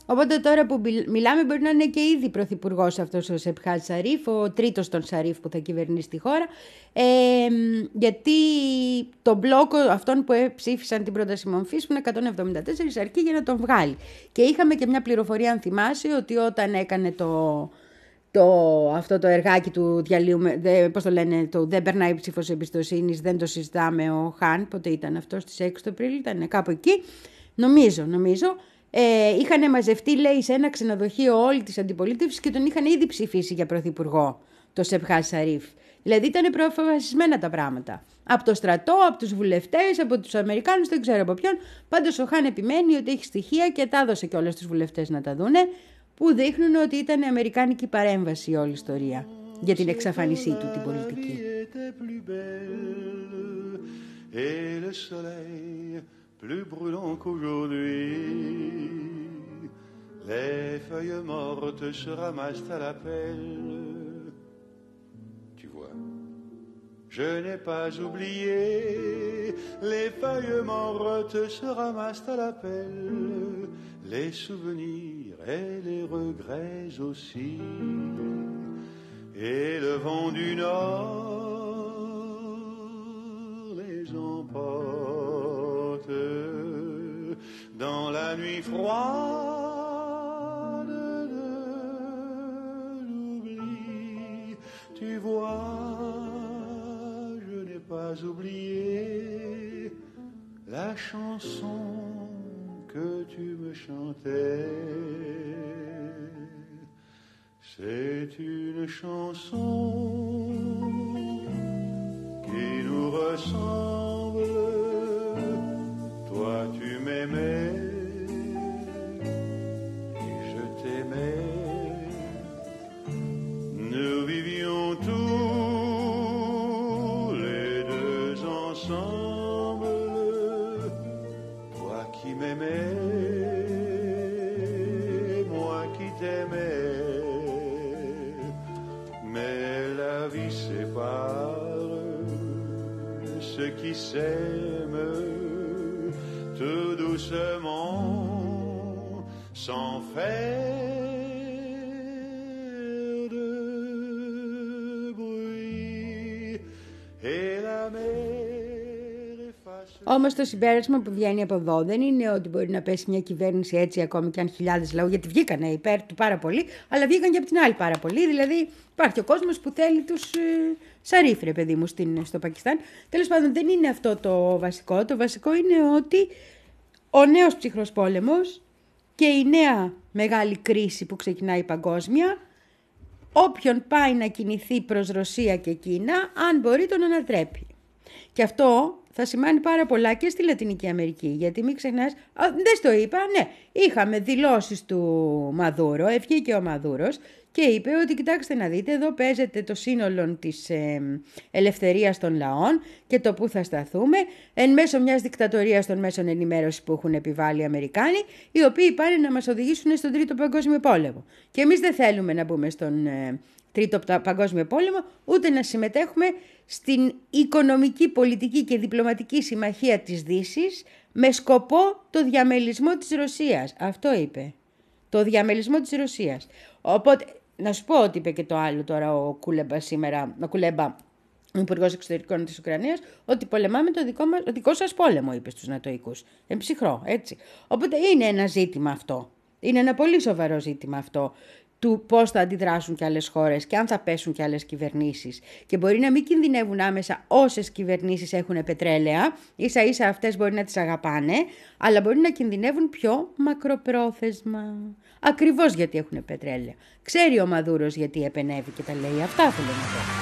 Οπότε τώρα που μιλάμε μπορεί να είναι και ήδη πρωθυπουργός αυτός ο Σεπχάζ Σαρίφ, ο τρίτος των Σαρίφ που θα κυβερνήσει τη χώρα, ε, γιατί το μπλόκο αυτών που ψήφισαν την πρόταση μορφής που είναι εκατόν εβδομήντα τέσσερα αρκεί για να τον βγάλει. Και είχαμε και μια πληροφορία, αν θυμάσαι, ότι όταν έκανε το... Το, αυτό το εργάκι του διαλύου, πώς το λένε, το δεν περνάει ψήφος εμπιστοσύνης, δεν το συζητάμε, ο Χάν, πότε ήταν αυτό, στις έξι του Απρίλη, ήταν κάπου εκεί, νομίζω, νομίζω, ε, είχαν μαζευτεί, λέει, σε ένα ξενοδοχείο όλη της αντιπολίτευσης και τον είχαν ήδη ψηφίσει για πρωθυπουργό, το Σεπχάζ Σαρίφ. Δηλαδή ήταν προφασισμένα τα πράγματα. Από το στρατό, από τους βουλευτές, από τους Αμερικάνους, δεν ξέρω από ποιον. Πάντως ο Χάν επιμένει ότι έχει στοιχεία και τα έδωσε και όλες τους βουλευτές να τα δούνε, που δείχνουν ότι ήταν αμερικάνικη παρέμβαση η όλη ιστορία για την εξαφάνισή του την πολιτική. Et le soleil plus brûlant qu'aujourd'hui, les feuilles mortes se ramassent à la pelle. Tu vois, je n'ai pas oublié, les feuilles mortes se ramassent à la pelle, les souvenirs et les regrets aussi, et le vent du nord les emporte dans la nuit froide de l'oubli. Tu vois, je n'ai pas oublié la chanson que tu me chantais. C'est une chanson qui nous ressemble. Toi tu m'aimais et je t'aimais. Nous vivions tous les deux ensemble. Toi qui m'aimais, moi qui t'aimais. Mais la vie sépare ceux qui s'aiment tout doucement, sans faire de bruit. Et la mer efface. Όμως το συμπέρασμα που βγαίνει από εδώ δεν είναι ότι μπορεί να πέσει μια κυβέρνηση έτσι ακόμη και αν χιλιάδες λαού, γιατί βγήκανε υπέρ του πάρα πολύ, αλλά βγήκαν και από την άλλη πάρα πολύ. Δηλαδή υπάρχει ο κόσμος που θέλει τους ε, Σαρίφ, ρε παιδί μου, στην, στο Πακιστάν. Τέλος πάντων δεν είναι αυτό το βασικό. Το βασικό είναι ότι ο νέος ψυχρός πόλεμος και η νέα μεγάλη κρίση που ξεκινάει παγκόσμια, όποιον πάει να κινηθεί προς Ρωσία και Κίνα, αν μπορεί τον ανατρέπει. Και αυτό θα σημαίνει πάρα πολλά και στη Λατινική Αμερική, γιατί μην ξεχνάς, α, δεν στο είπα, ναι, είχαμε δηλώσεις του Μαδούρο, ευγήκε ο Μαδούρος και είπε ότι κοιτάξτε να δείτε, εδώ παίζεται το σύνολο της ε, ελευθερίας των λαών και το που θα σταθούμε εν μέσω μιας δικτατορίας των μέσων ενημέρωσης που έχουν επιβάλει οι Αμερικάνοι, οι οποίοι πάνε να μας οδηγήσουν στον Τρίτο Παγκόσμιο Πόλεμο. Και εμείς δεν θέλουμε να μπούμε στον ε, Τρίτο Παγκόσμιο Πόλεμο, ούτε να συμμετέχουμε στην οικονομική, πολιτική και διπλωματική συμμαχία της Δύσης με σκοπό το διαμελισμό της Ρωσίας. Αυτό είπε. Το διαμελισμό της Ρωσίας. Οπότε, να σου πω ότι είπε και το άλλο τώρα ο Κούλεμπα σήμερα, ο Κουλέμπα, ο Υπουργός Εξωτερικών της Ουκρανίας, ότι πολεμάμε το δικό, μας, το δικό σας πόλεμο, είπε στους Νατοικούς. Εν ψυχρό, έτσι. Οπότε είναι ένα ζήτημα αυτό. Είναι ένα πολύ σοβαρό ζήτημα αυτό του πώς θα αντιδράσουν και άλλες χώρες και αν θα πέσουν και άλλες κυβερνήσεις. Και μπορεί να μην κινδυνεύουν άμεσα όσες κυβερνήσεις έχουν πετρέλαια, ίσα ίσα αυτές μπορεί να τις αγαπάνε, αλλά μπορεί να κινδυνεύουν πιο μακροπρόθεσμα. Ακριβώς γιατί έχουν πετρέλαια. Ξέρει ο Μαδούρος γιατί επενεύει και τα λέει. Αυτά θέλω να πω.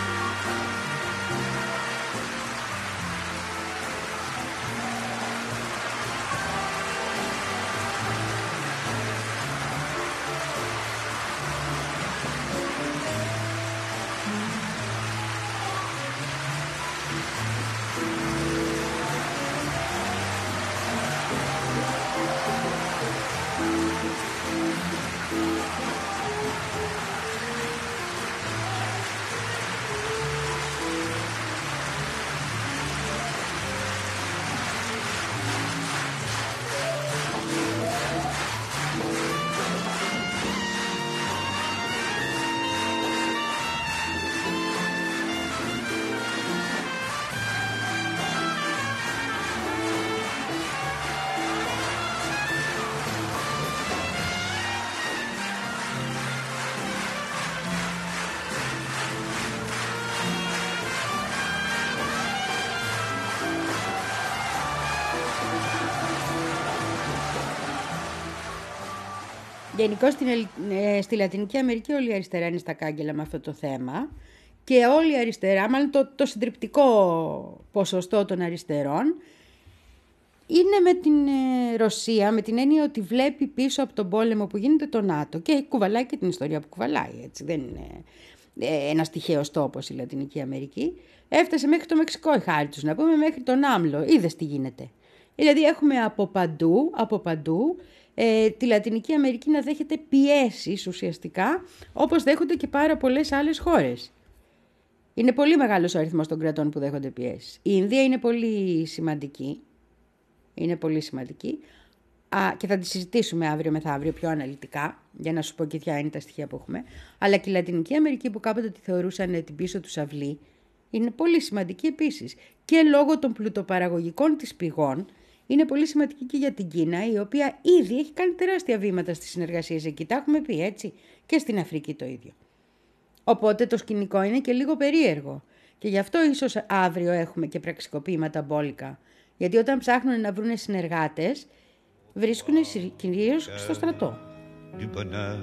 γενικώς στην, ε, στη Λατινική Αμερική όλη η αριστερά είναι στα κάγκελα με αυτό το θέμα και όλη η αριστερά, μάλλον το, το συντριπτικό ποσοστό των αριστερών είναι με την ε, Ρωσία, με την έννοια ότι βλέπει πίσω από τον πόλεμο που γίνεται το ΝΑΤΟ και κουβαλάει και την ιστορία που κουβαλάει, έτσι, δεν είναι ε, ένας τυχαίος τόπος η Λατινική Αμερική. Έφτασε μέχρι το Μεξικό η χάρη τους, να πούμε, μέχρι τον Άμλο, είδες τι γίνεται. Δηλαδή έχουμε από παντού, από παντού ε, τη Λατινική Αμερική να δέχεται πιέσεις ουσιαστικά, όπως δέχονται και πάρα πολλές άλλες χώρες. Είναι πολύ μεγάλος ο αριθμός των κρατών που δέχονται πιέσεις. Η Ινδία είναι πολύ σημαντική. Είναι πολύ σημαντική. Α, και θα τη συζητήσουμε αύριο μεθαύριο πιο αναλυτικά, για να σου πω και ποια είναι τα στοιχεία που έχουμε. Αλλά και η Λατινική Αμερική που κάποτε τη θεωρούσαν την πίσω του αυλή, είναι πολύ σημαντική επίσης. Και λόγω των πλουτοπαραγωγικών της πηγών, είναι πολύ σημαντική και για την Κίνα, η οποία ήδη έχει κάνει τεράστια βήματα στις συνεργασίες εκεί. Τα έχουμε πει, έτσι. Και στην Αφρική το ίδιο. Οπότε το σκηνικό είναι και λίγο περίεργο. Και γι' αυτό ίσως αύριο έχουμε και πραξικοπήματα μπόλικα. Γιατί όταν ψάχνουν να βρουν συνεργάτες, βρίσκουν κυρίως στο στρατό. Du bonheur,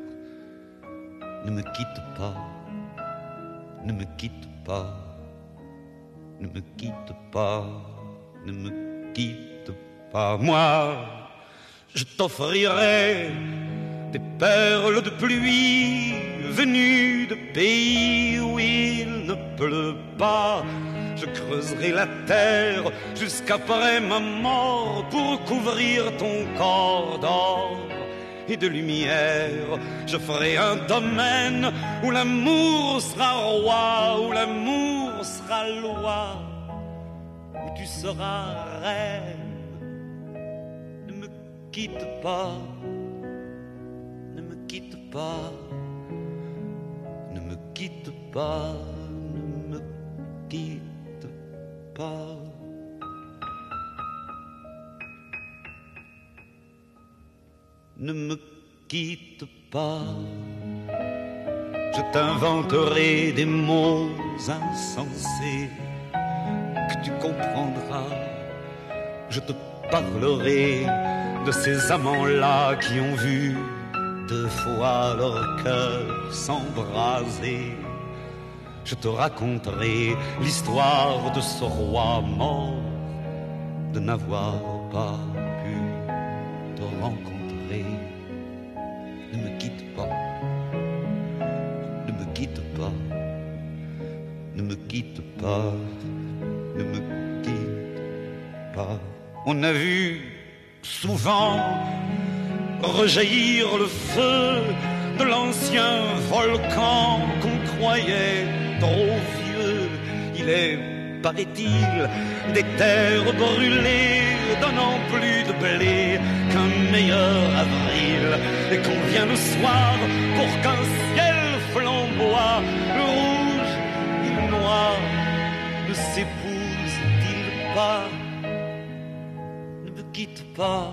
ne me quitte pas, ne me quitte pas, ne me quitte pas, ne me quitte pas. Moi, je t'offrirai des perles de pluie venues de pays où il ne pleut pas. Je creuserai la terre jusqu'après ma mort pour couvrir ton corps d'or et de lumière. Je ferai un domaine où l'amour sera roi, où l'amour sera loi, où tu seras reine. Ne me quitte pas, ne me quitte pas, ne me quitte pas, ne me quitte pas. Ne me quitte pas, je t'inventerai des mots insensés que tu comprendras. Je te parlerai de ces amants-là qui ont vu deux fois leur cœur s'embraser. Je te raconterai l'histoire de ce roi mort, de n'avoir pas pu te rencontrer. Ne me quitte pas, ne me quitte pas, ne me quitte pas, ne me quitte pas. On a vu souvent rejaillir le feu de l'ancien volcan qu'on croyait trop vieux. Il est, paraît-il, des terres brûlées donnant plus de blé qu'un meilleur avril, et qu'on vient le soir pour qu'un ciel flamboie, le rouge et le noir ne s'épousent-ils pas? Ne me quitte pas,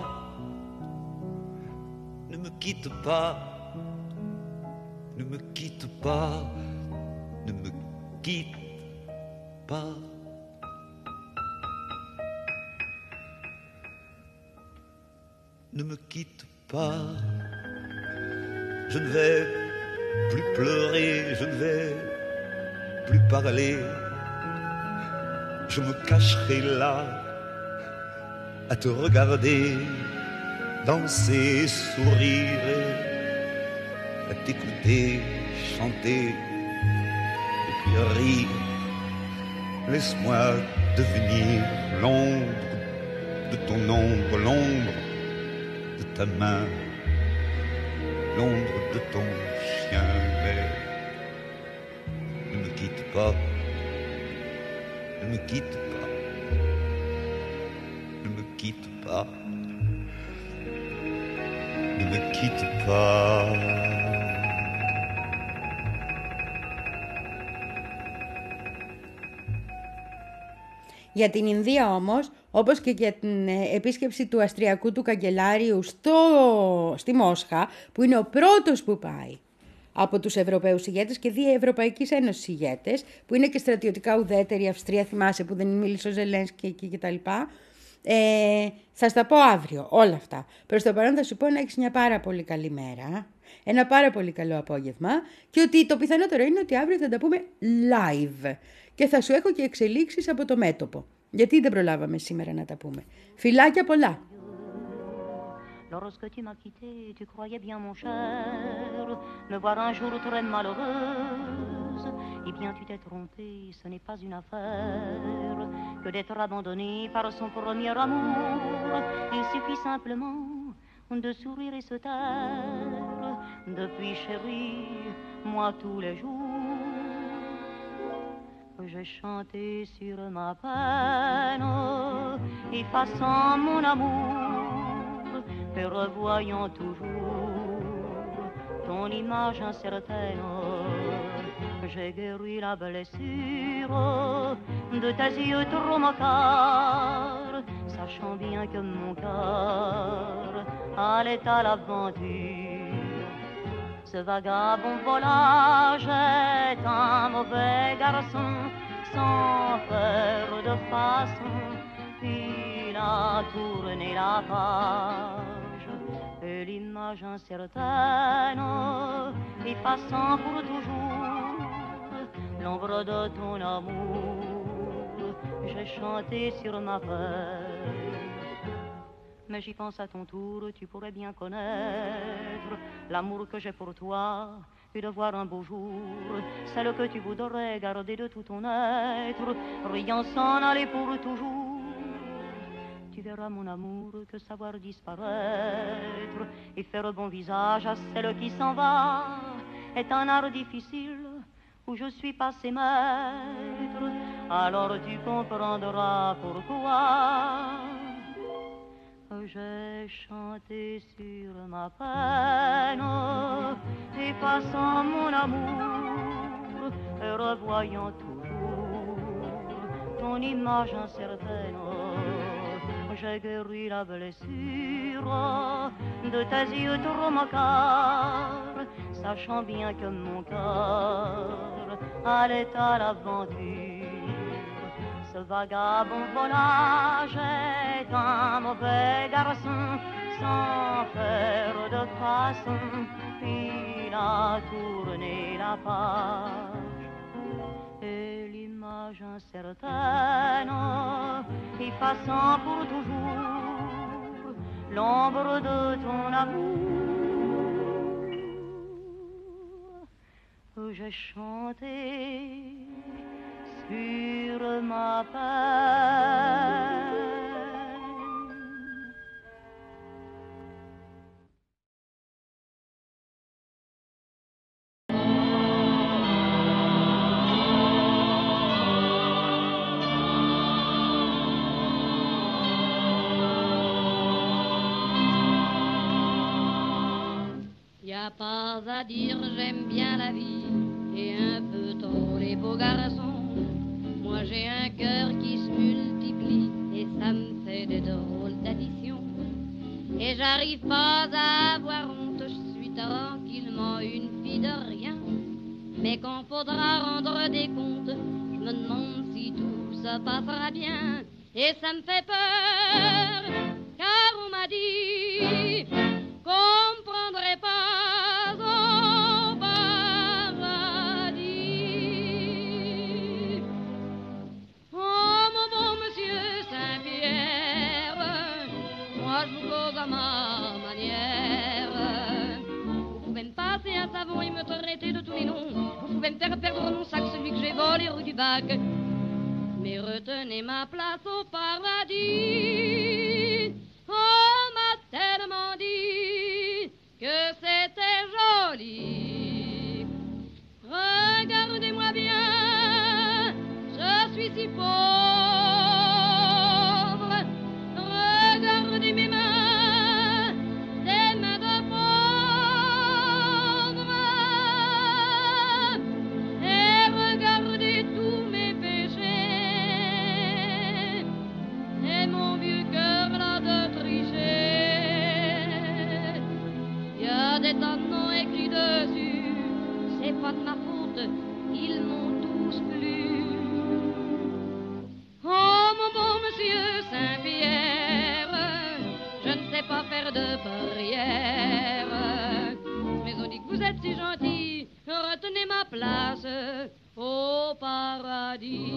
ne me quitte pas, ne me quitte pas, ne me quitte pas. Ne me quitte pas, je ne vais plus pleurer, je ne vais plus parler. Je me cacherai là à te regarder, danser, sourire, à t'écouter, chanter et puis rire. Laisse-moi devenir l'ombre de ton ombre, l'ombre de ta main, l'ombre de ton chien. Mais ne me quitte pas, ne me quitte pas, ne me quitte pas, ne me quitte pas. Για την Ινδία όμως, όπως και για την επίσκεψη του Αστριακού του Καγκελάριου στο, στη Μόσχα, που είναι ο πρώτος που πάει από τους Ευρωπαίους ηγέτες και δύο Ευρωπαϊκής Ένωσης ηγέτες, που είναι και στρατιωτικά ουδέτερη, η Αυστρία θυμάσαι που δεν μίλησε ο Ζελένσκι εκεί κτλ. Ε, θα στα πω αύριο όλα αυτά. Προς το παρόν θα σου πω να έχεις μια πάρα πολύ καλή μέρα, ένα πάρα πολύ καλό απόγευμα και ότι το πιθανότερο είναι ότι αύριο θα τα πούμε live και θα σου έχω και εξελίξεις από το μέτωπο. Γιατί δεν προλάβαμε σήμερα να τα πούμε. Φιλάκια πολλά! Lorsque tu m'as quitté, tu croyais bien, mon cher, me voir un jour très malheureuse. Eh bien, tu t'es trompé, ce n'est pas une affaire que d'être abandonné par son premier amour. Il suffit simplement de sourire et se taire. Depuis, chérie, moi tous les jours, j'ai chanté sur ma peine, effaçant mon amour. Et revoyant toujours ton image incertaine, j'ai guéri la blessure de tes yeux trop moquards, sachant bien que mon cœur allait à l'aventure. Ce vagabond volage est un mauvais garçon, sans faire de façon, il a tourné la page. Et l'image incertaine, effaçant pour toujours l'ombre de ton amour, j'ai chanté sur ma feuille. Mais j'y pense à ton tour, tu pourrais bien connaître l'amour que j'ai pour toi, et de voir un beau jour celle que tu voudrais garder de tout ton être, riant s'en aller pour toujours. Tu verras mon amour que savoir disparaître et faire bon visage à celle qui s'en va est un art difficile où je suis passé maître. Alors tu comprendras pourquoi j'ai chanté sur ma peine, effaçant mon amour et revoyant toujours ton image incertaine. J'ai guéri la blessure de tes yeux trop moquards, sachant bien que mon cœur allait à l'aventure. Ce vagabond volage est un mauvais garçon, sans faire de façon, il a tourné la page. Et l'image incertaine, effaçant pour toujours l'ombre de ton amour, j'ai chanté sur ma peine. Y'a pas à dire, j'aime bien la vie et un peu trop les beaux garçons. Moi j'ai un cœur qui se multiplie et ça me fait des drôles d'additions. Et j'arrive pas à avoir honte, je suis tranquillement une fille de rien. Mais quand faudra rendre des comptes, je me demande si tout se passera bien. Et ça me fait peur, car on m'a dit qu'on me prendrait pas au paradis. Oh mon bon monsieur Saint-Pierre, moi je vous cause à ma manière. Vous pouvez me passer un savon et me traiter de tous les noms. Vous pouvez me faire perdre mon sac, celui que j'ai volé rue du Bac. Mais retenez ma place au paradis. On m'a tellement dit que c'était joli. Regardez-moi bien, je suis si pauvre. Regardez mes mains, des mains de pauvre. Et regardez tous mes péchés. Et mon vieux cœur là de tricher. Y a des tas de noms écrits dessus, c'est pas de ma faute, ils m'ont tous plu. Oh mon bon monsieur Saint-Pierre, de prière. Mais on dit que vous êtes si gentil, retenez ma place au paradis.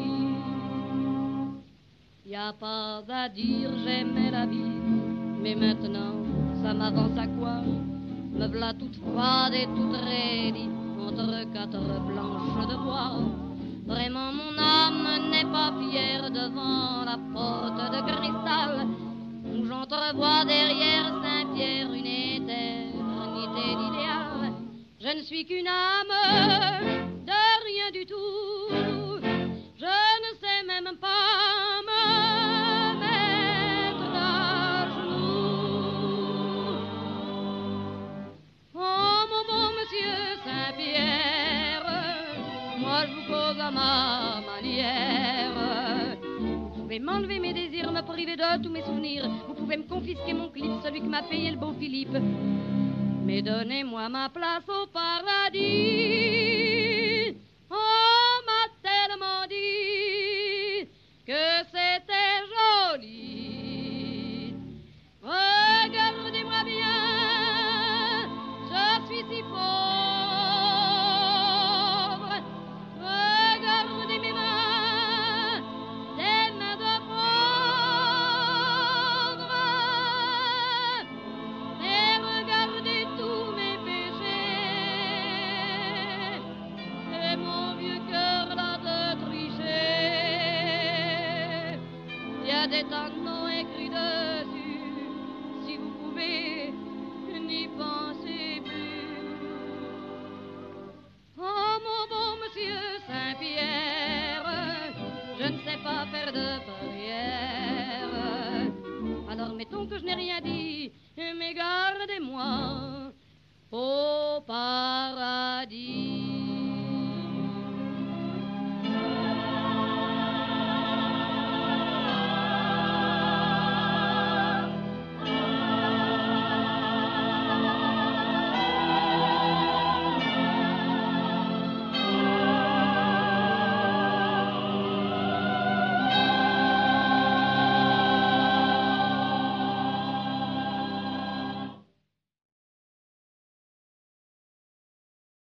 Y a pas à dire, j'aimais la vie, mais maintenant, ça m'avance à quoi? Me v'là toute froide et toute raidie, entre quatre planches de bois. Vraiment, mon âme n'est pas fière devant la porte de cristal, où j'entrevois derrière Saint-Pierre une éternité d'idéal. Je ne suis qu'une âme de rien du tout, je ne sais même pas me mettre à genoux. Oh mon bon monsieur Saint-Pierre, moi je vous cause à ma manière. Vous pouvez m'enlever mes désirs, me priver de tous mes souvenirs. Vous pouvez me confisquer mon clip, celui que m'a payé le beau Philippe. Mais donnez-moi ma place au paradis. On m'a tellement dit que c'était joli. Regardez-moi bien, je suis si pauvre. Regardez mes mains, des mains de pauvre. Et regardez tous mes péchés. Et mon vieux cœur là de tricher. Il y a des temps